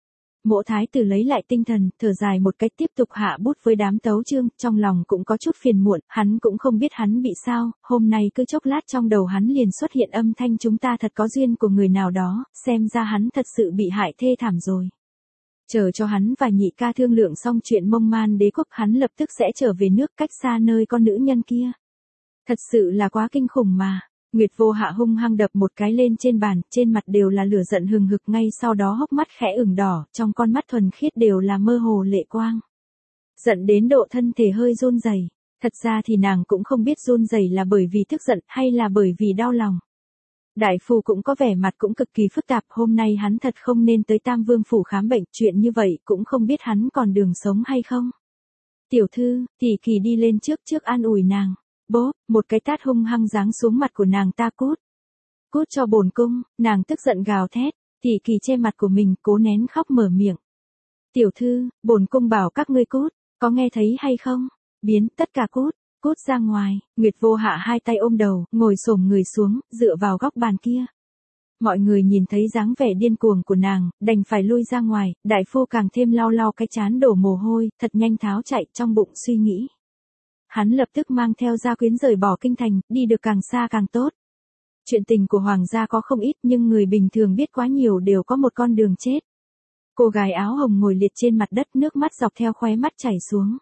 [SPEAKER 1] Mộ Thái tử lấy lại tinh thần, thở dài một cách tiếp tục hạ bút với đám tấu chương, trong lòng cũng có chút phiền muộn, hắn cũng không biết hắn bị sao, hôm nay cứ chốc lát trong đầu hắn liền xuất hiện âm thanh chúng ta thật có duyên của người nào đó, xem ra hắn thật sự bị hại thê thảm rồi. Chờ cho hắn và nhị ca thương lượng xong chuyện Mông Man đế quốc, hắn lập tức sẽ trở về nước cách xa nơi con nữ nhân kia. Thật sự là quá kinh khủng mà. Nguyệt Vô Hạ hung hăng đập một cái lên trên bàn, trên mặt đều là lửa giận hừng hực, ngay sau đó hốc mắt khẽ ửng đỏ, trong con mắt thuần khiết đều là mơ hồ lệ quang. Giận đến độ thân thể hơi run rẩy. Thật ra thì nàng cũng không biết run rẩy là bởi vì tức giận hay là bởi vì đau lòng. Đại phu cũng có vẻ mặt cũng cực kỳ phức tạp, hôm nay hắn thật không nên tới Tam Vương phủ khám bệnh, chuyện như vậy cũng không biết hắn còn đường sống hay không. Tiểu thư, tỷ Kỳ đi lên trước an ủi nàng. Bố, một cái tát hung hăng giáng xuống mặt của nàng ta, cút. Cút cho bổn cung, nàng tức giận gào thét, Tỷ Kỳ che mặt của mình cố nén khóc mở miệng. Tiểu thư, bổn cung bảo các ngươi cút, có nghe thấy hay không? Biến, tất cả cút, cút ra ngoài. Nguyệt Vô Hạ hai tay ôm đầu, ngồi xổm người xuống, dựa vào góc bàn kia. Mọi người nhìn thấy dáng vẻ điên cuồng của nàng, đành phải lui ra ngoài, đại phu càng thêm lau cái trán đổ mồ hôi, thật nhanh tháo chạy, trong bụng suy nghĩ. Hắn lập tức mang theo gia quyến rời bỏ kinh thành, đi được càng xa càng tốt. Chuyện tình của hoàng gia có không ít nhưng người bình thường biết quá nhiều đều có một con đường chết. Cô gái áo hồng ngồi liệt trên mặt đất, nước mắt dọc theo khóe mắt chảy xuống.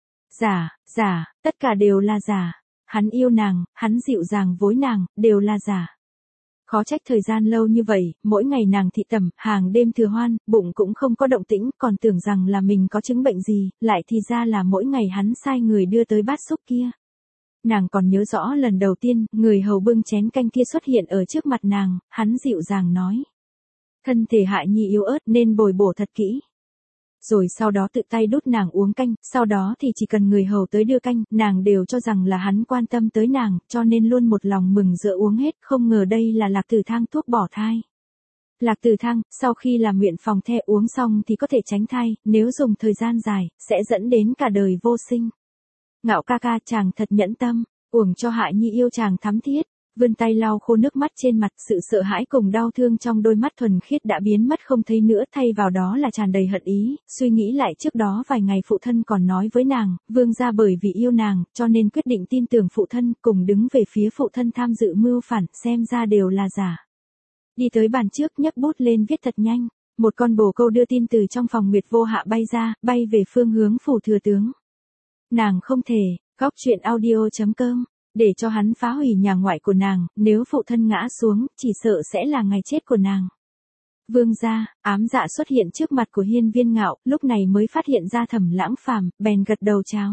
[SPEAKER 1] Giả, tất cả đều là giả. Hắn yêu nàng, hắn dịu dàng với nàng, đều là giả. Khó trách thời gian lâu như vậy, mỗi ngày nàng thị tẩm, hàng đêm thừa hoan, bụng cũng không có động tĩnh, còn tưởng rằng là mình có chứng bệnh gì, lại thì ra là mỗi ngày hắn sai người đưa tới bát súp kia. Nàng còn nhớ rõ lần đầu tiên, người hầu bưng chén canh kia xuất hiện ở trước mặt nàng, hắn dịu dàng nói. Thân thể Hại Nhi yếu ớt nên bồi bổ thật kỹ. Rồi sau đó tự tay đút nàng uống canh, sau đó thì chỉ cần người hầu tới đưa canh, nàng đều cho rằng là hắn quan tâm tới nàng, cho nên luôn một lòng mừng rỡ uống hết, không ngờ đây là Lạc Tử Thang thuốc bỏ thai. Lạc Tử Thang, sau khi làm nguyện phòng the uống xong thì có thể tránh thai, nếu dùng thời gian dài, sẽ dẫn đến cả đời vô sinh. Ngạo ca ca, chàng thật nhẫn tâm, uổng cho Hại Nhi yêu chàng thắm thiết. Vươn tay lau khô nước mắt trên mặt, sự sợ hãi cùng đau thương trong đôi mắt thuần khiết đã biến mất không thấy nữa, thay vào đó là tràn đầy hận ý. Suy nghĩ lại trước đó vài ngày phụ thân còn nói với nàng, vương gia bởi vì yêu nàng, cho nên quyết định tin tưởng phụ thân, cùng đứng về phía phụ thân tham dự mưu phản, xem ra đều là giả. Đi tới bàn trước nhấc bút lên viết thật nhanh, một con bồ câu đưa tin từ trong phòng Nguyệt Vô Hạ bay ra, bay về phương hướng phủ thừa tướng. Nàng không thể, góc truyện audio.com. Để cho hắn phá hủy nhà ngoại của nàng, nếu phụ thân ngã xuống, chỉ sợ sẽ là ngày chết của nàng. Vương gia, Ám Dạ xuất hiện trước mặt của Hiên Viên Ngạo, lúc này mới phát hiện ra Thẩm Lãng Phàm, bèn gật đầu chào.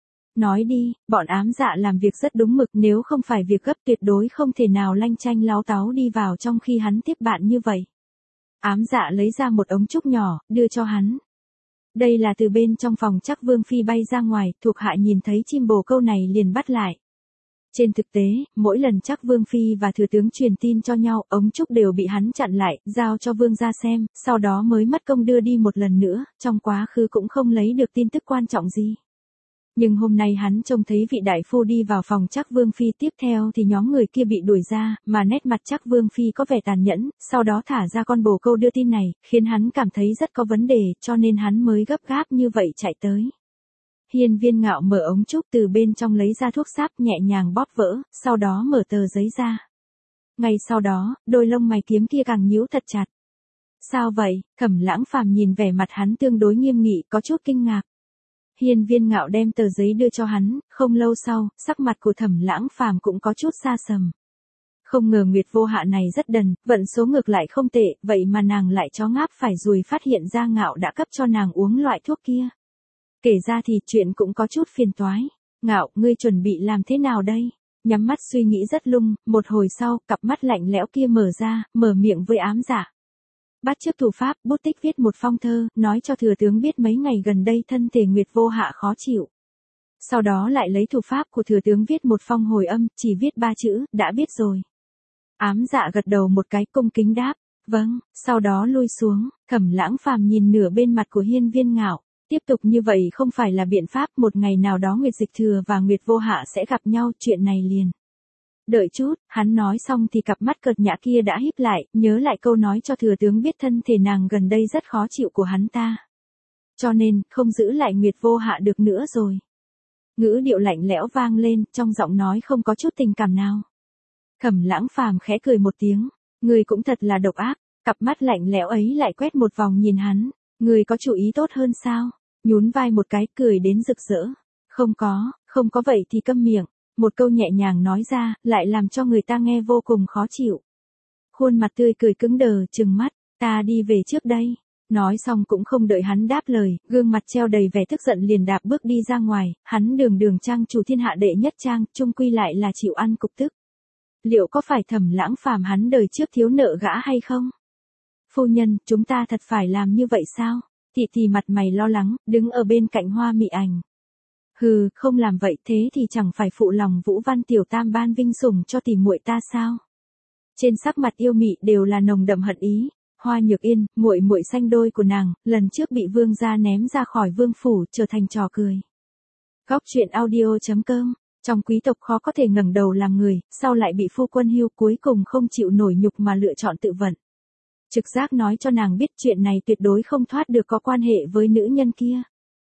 [SPEAKER 1] Nói đi, bọn Ám Dạ làm việc rất đúng mực, nếu không phải việc gấp tuyệt đối không thể nào lanh chanh láo táo đi vào trong khi hắn tiếp bạn như vậy. Ám Dạ lấy ra một ống trúc nhỏ, đưa cho hắn. Đây là từ bên trong phòng Trắc Vương Phi bay ra ngoài, thuộc hạ nhìn thấy chim bồ câu này liền bắt lại. Trên thực tế, mỗi lần Trắc Vương Phi và thừa tướng truyền tin cho nhau, ống trúc đều bị hắn chặn lại, giao cho vương gia xem, sau đó mới mất công đưa đi một lần nữa, trong quá khứ cũng không lấy được tin tức quan trọng gì. Nhưng hôm nay hắn trông thấy vị đại phu đi vào phòng Trắc Vương Phi, tiếp theo thì nhóm người kia bị đuổi ra, mà nét mặt Trắc Vương Phi có vẻ tàn nhẫn, sau đó thả ra con bồ câu đưa tin này, khiến hắn cảm thấy rất có vấn đề, cho nên hắn mới gấp gáp như vậy chạy tới. Hiên Viên Ngạo mở ống trúc từ bên trong lấy ra thuốc sáp nhẹ nhàng bóp vỡ, sau đó mở tờ giấy ra. Ngay sau đó, đôi lông mày kiếm kia càng nhíu thật chặt. Sao vậy? Thẩm Lãng Phàm nhìn vẻ mặt hắn tương đối nghiêm nghị, có chút kinh ngạc. Hiên Viên Ngạo đem tờ giấy đưa cho hắn, không lâu sau, sắc mặt của Thẩm Lãng Phàm cũng có chút xa sầm. Không ngờ Nguyệt Vô Hạ này rất đần, vận số ngược lại không tệ, vậy mà nàng lại chó ngáp phải ruồi phát hiện ra Ngạo đã cấp cho nàng uống loại thuốc kia. Kể ra thì chuyện cũng có chút phiền toái. Ngạo, ngươi chuẩn bị làm thế nào đây? Nhắm mắt suy nghĩ rất lung, một hồi sau, cặp mắt lạnh lẽo kia mở ra, mở miệng với ám giả. Bắt chước thủ pháp, bút tích viết một phong thơ, nói cho thừa tướng biết mấy ngày gần đây thân thể Nguyệt Vô Hạ khó chịu. Sau đó lại lấy thủ pháp của thừa tướng viết một phong hồi âm, chỉ viết 3 chữ, đã biết rồi. Ám dạ gật đầu một cái cung kính đáp, vâng, sau đó lui xuống, Thẩm Lãng Phàm nhìn nửa bên mặt của Hiên Viên Ngạo, tiếp tục như vậy không phải là biện pháp, một ngày nào đó Nguyệt Dịch Thừa và Nguyệt Vô Hạ sẽ gặp nhau, chuyện này liền. Đợi chút, hắn nói xong thì cặp mắt cợt nhã kia đã híp lại, nhớ lại câu nói cho thừa tướng biết thân thể nàng gần đây rất khó chịu của hắn ta. Cho nên, không giữ lại Nguyệt Vô Hạ được nữa rồi. Ngữ điệu lạnh lẽo vang lên, trong giọng nói không có chút tình cảm nào. Thẩm Lãng Phàm khẽ cười một tiếng, người cũng thật là độc ác, cặp mắt lạnh lẽo ấy lại quét một vòng nhìn hắn, người có chủ ý tốt hơn sao? Nhún vai một cái, cười đến rực rỡ. Không có vậy thì câm miệng. Một câu nhẹ nhàng nói ra, lại làm cho người ta nghe vô cùng khó chịu. Khuôn mặt tươi cười cứng đờ, trừng mắt, ta đi về trước đây. Nói xong cũng không đợi hắn đáp lời, gương mặt treo đầy vẻ tức giận liền đạp bước đi ra ngoài, hắn đường trang chủ thiên hạ đệ nhất trang, chung quy lại là chịu ăn cục tức. Liệu có phải Thẩm Lãng Phàm hắn đời trước thiếu nợ gã hay không? Phu nhân, chúng ta thật phải làm như vậy sao? Thị mặt mày lo lắng, đứng ở bên cạnh Hoa Mị Ảnh. Hừ, không làm vậy thế thì chẳng phải phụ lòng Vũ Văn tiểu tam ban vinh sủng cho tỷ muội ta sao? Trên sắc mặt yêu mị đều là nồng đậm hận ý. Hoa Nhược Yên, muội xanh đôi của nàng, lần trước bị vương gia ném ra khỏi vương phủ, trở thành trò cười. Góc truyện audio.com. Trong quý tộc khó có thể ngẩng đầu làm người, sau lại bị phu quân hưu, cuối cùng không chịu nổi nhục mà lựa chọn tự vận. Trực giác nói cho nàng biết chuyện này tuyệt đối không thoát được có quan hệ với nữ nhân kia.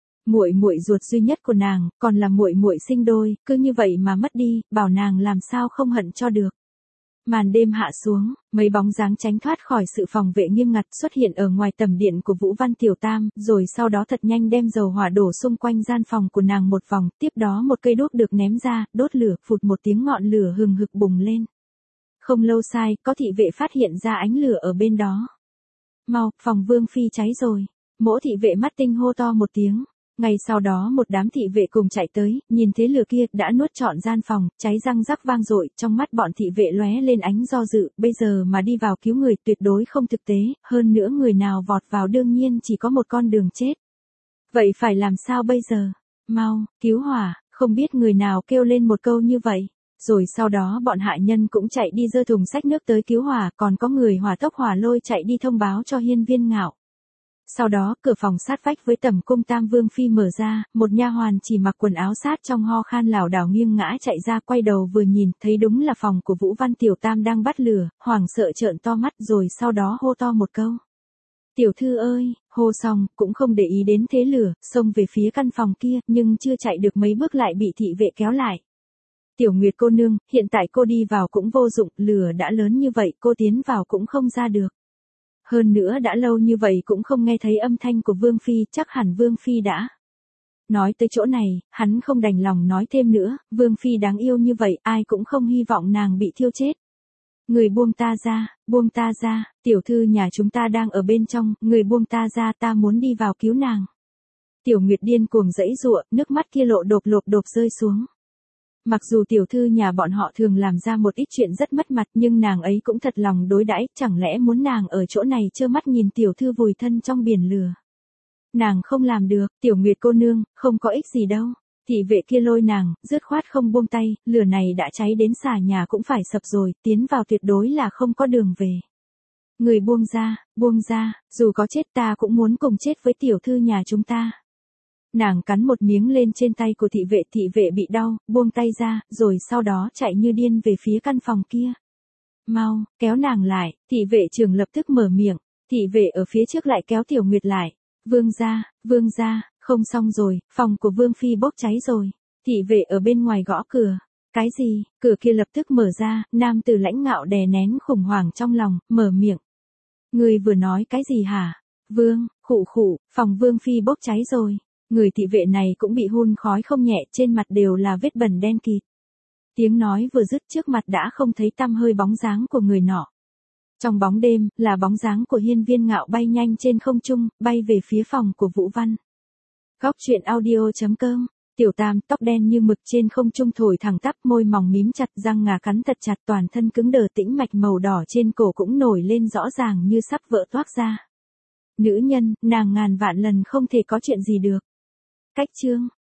[SPEAKER 1] Muội ruột duy nhất của nàng, còn là muội sinh đôi, cứ như vậy mà mất đi, bảo nàng làm sao không hận cho được. Màn đêm hạ xuống, mấy bóng dáng tránh thoát khỏi sự phòng vệ nghiêm ngặt xuất hiện ở ngoài tầm điện của Vũ Văn Tiểu Tam, rồi sau đó thật nhanh đem dầu hỏa đổ xung quanh gian phòng của nàng một vòng, tiếp đó một cây đuốc được ném ra, đốt lửa, phụt một tiếng ngọn lửa hừng hực bùng lên. Không lâu sai, có thị vệ phát hiện ra ánh lửa ở bên đó. Mau, phòng Vương Phi cháy rồi. Mỗ thị vệ mắt tinh hô to một tiếng. Ngay sau đó một đám thị vệ cùng chạy tới, nhìn thấy lửa kia đã nuốt trọn gian phòng, cháy răng rắc vang dội, trong mắt bọn thị vệ lóe lên ánh do dự, bây giờ mà đi vào cứu người tuyệt đối không thực tế, hơn nữa người nào vọt vào đương nhiên chỉ có một con đường chết. Vậy phải làm sao bây giờ? Mau, cứu hỏa, không biết người nào kêu lên một câu như vậy. Rồi sau đó bọn hạ nhân cũng chạy đi giơ thùng xách nước tới cứu hỏa, còn có người hỏa tốc hỏa lôi chạy đi thông báo cho Hiên Viên Ngạo. Sau đó, cửa phòng sát vách với tẩm cung Tam Vương Phi mở ra, một nha hoàn chỉ mặc quần áo sát trong ho khan lảo đảo nghiêng ngã chạy ra, quay đầu vừa nhìn, thấy đúng là phòng của Vũ Văn Tiểu Tam đang bắt lửa, hoảng sợ trợn to mắt rồi sau đó hô to một câu. Tiểu thư ơi, hô xong, cũng không để ý đến thế lửa, xông về phía căn phòng kia, nhưng chưa chạy được mấy bước lại bị thị vệ kéo lại. Tiểu Nguyệt cô nương, hiện tại cô đi vào cũng vô dụng, lửa đã lớn như vậy, cô tiến vào cũng không ra được. Hơn nữa đã lâu như vậy cũng không nghe thấy âm thanh của Vương Phi, chắc hẳn Vương Phi đã. Nói tới chỗ này, hắn không đành lòng nói thêm nữa, Vương Phi đáng yêu như vậy, ai cũng không hy vọng nàng bị thiêu chết. Người buông ta ra, tiểu thư nhà chúng ta đang ở bên trong, người buông ta ra, ta muốn đi vào cứu nàng. Tiểu Nguyệt điên cuồng giãy giụa, nước mắt kia lộ đột rơi xuống. Mặc dù tiểu thư nhà bọn họ thường làm ra một ít chuyện rất mất mặt nhưng nàng ấy cũng thật lòng đối đãi, chẳng lẽ muốn nàng ở chỗ này trơ mắt nhìn tiểu thư vùi thân trong biển lửa. Nàng không làm được, Tiểu Nguyệt cô nương, không có ích gì đâu. Thị vệ kia lôi nàng, dứt khoát không buông tay, lửa này đã cháy đến xà nhà cũng phải sập rồi, tiến vào tuyệt đối là không có đường về. Người buông ra, dù có chết ta cũng muốn cùng chết với tiểu thư nhà chúng ta. Nàng cắn một miếng lên trên tay của thị vệ bị đau, buông tay ra, rồi sau đó chạy như điên về phía căn phòng kia. Mau, kéo nàng lại, thị vệ trưởng lập tức mở miệng, thị vệ ở phía trước lại kéo Tiểu Nguyệt lại. Vương gia, Không xong rồi, phòng của Vương Phi bốc cháy rồi. Thị vệ ở bên ngoài gõ cửa. Cái gì? Cửa kia lập tức mở ra, nam tử lãnh ngạo đè nén khủng hoảng trong lòng, mở miệng. Người vừa nói cái gì hả? Vương, khụ khụ, phòng Vương Phi bốc cháy rồi. Người thị vệ này cũng bị hun khói không nhẹ, trên mặt đều là vết bẩn đen kịt. Tiếng nói vừa dứt trước mặt đã không thấy tăm hơi bóng dáng của người nọ. Trong bóng đêm, là bóng dáng của Hiên Viên Ngạo bay nhanh trên không trung, bay về phía phòng của Vũ Văn. Góc truyện audio.com. Tiểu Tam tóc đen như mực trên không trung thổi thẳng tắp, môi mỏng mím chặt, răng ngà cắn thật chặt, toàn thân cứng đờ, tĩnh mạch màu đỏ trên cổ cũng nổi lên rõ ràng như sắp vỡ toác ra. Nữ nhân, nàng ngàn vạn lần không thể có chuyện gì được. Cách chương